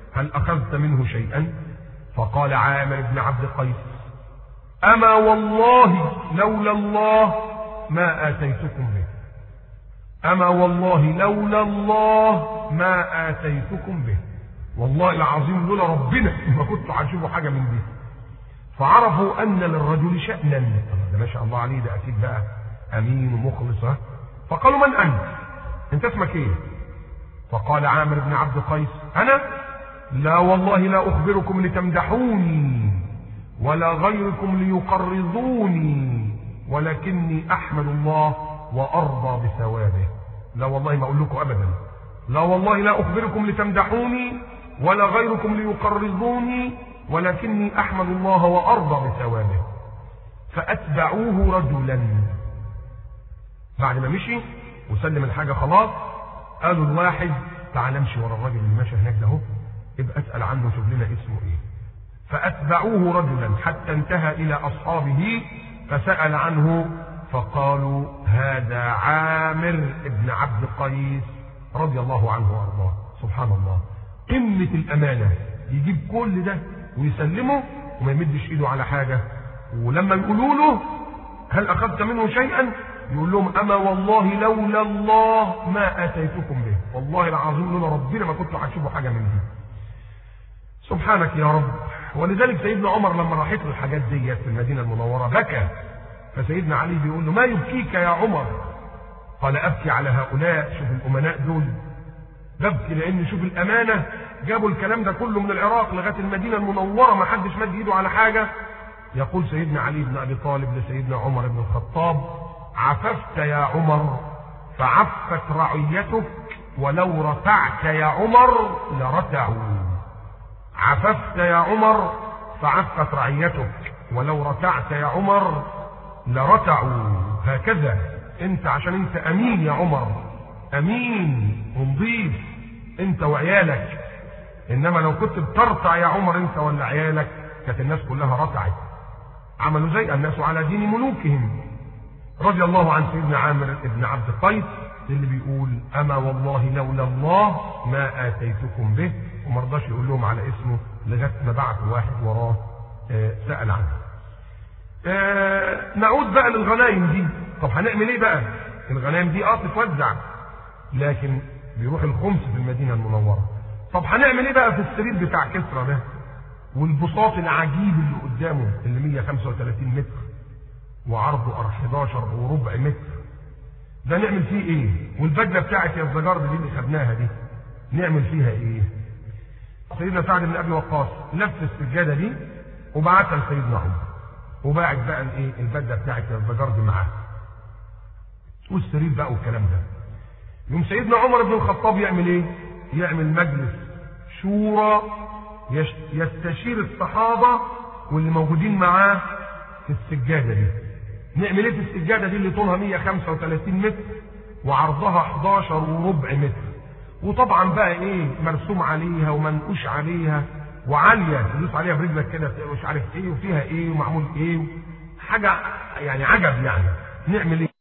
هل أخذت منه شيئا؟ فقال عامر بن عبد قيس: أما والله لولا الله ما آتيتكم به، أما والله لولا الله ما آتيتكم به، والله العظيم لولا ربنا ما كنت هتشوفوا حاجة من دي. فعرفوا أن للرجل شأنا، ده ما شاء الله عليه، ده أكيد بقى أمين ومخلص. فقالوا: من أنت؟ أنت اسمك إيه؟ فقال عامر بن عبد قيس: أنا؟ لا والله لا أخبركم لتمدحوني ولا غيركم ليقرضوني، ولكني أحمد الله وأرضى بثوابه. لا والله ما أقول لكم أبدا، لا والله لا أخبركم لتمدحوني ولا غيركم ليقرضوني، ولكني أحمد الله وأرضى بثوابه. فأتبعوه رجلا، بعد ما مشي وسلم الحاجة خلاص، قالوا الواحد: تعال امشي ورا الراجل اللي ماشي هناك ده، ابقى اسأل عنه شوف لنا اسمه ايه. فأتبعوه رجلا حتى انتهى إلى أصحابه فسأل عنه، فقالوا: هذا عامر بن عبد قيس رضي الله عنه وأرضاه. سبحان الله، قمة الأمانة، يجيب كل ده ويسلمه وما يمدش إيده على حاجة. ولما يقولوا له: هل أخذت منه شيئا؟ يقول لهم: أما والله لولا الله ما آتيتكم به، والله العظيم لولا ربنا ما كنتوا هتشوفوا حاجة من دي. سبحانك يا رب. ولذلك سيدنا عمر لما راحت له الحاجات دي في المدينة المنورة بكى، فسيدنا علي بيقول له: ما يبكيك يا عمر؟ قال: أبكي على هؤلاء، شوف الأمناء دول، ببكي لأن شوف الأمانة، جابوا الكلام ده كله من العراق لغاية المدينة المنورة ما حدش مد إيده على حاجة. يقول سيدنا علي بن أبي طالب لسيدنا عمر بن الخطاب: عففت يا عمر فعفت رعيتك، ولو رتعت يا عمر لرتعوا. عففت يا عمر فعفت رعيتك، ولو رتعت يا عمر لرتعوا. هكذا انت، عشان انت امين يا عمر، امين ونضيف انت وعيالك. انما لو كنت بترتع يا عمر انت ولا عيالك كانت الناس كلها رتعت. عملوا زي الناس على دين ملوكهم. رضي الله عن سيدنا عامر بن عبد قيس اللي بيقول: أما والله لولا الله ما آتيتكم به، وما رضاش يقول لهم على اسمه لغايه ما بعت واحد وراه سأل عنه. نعود بقى للغنايم دي. طب هنعمل ايه بقى؟ الغنايم دي تتوزع، لكن بيروح الخمس في المدينة المنورة. طب هنعمل ايه بقى في السرير بتاع كسرى ده والبساط العجيب اللي قدامه اللي 135 متر وعرضه 11 وربع متر ده، نعمل فيه ايه؟ والبدله بتاعت يا الزجارد دي اللي خدناها دي نعمل فيها ايه؟ سيدنا سعد بن ابي وقاص لف السجاده دي وبعتها لسيدنا عمر، وباعت بقى الايه؟ البدله بتاعت يا الزجارد معاه والسرير بقى والكلام ده. يوم سيدنا عمر بن الخطاب يعمل ايه؟ يعمل مجلس شورى يستشير الصحابه واللي موجودين معاه في السجاده دي. نعمل ايه في السجاده دي اللي طولها 135 متر وعرضها 11 وربع متر، وطبعا بقى ايه؟ مرسوم عليها ومنقوش عليها وعاليه تدوس عليها برجلك كده مش عارف ايه، وفيها ايه ومعمول ايه، حاجه يعني عجب يعني. نعمل ايه؟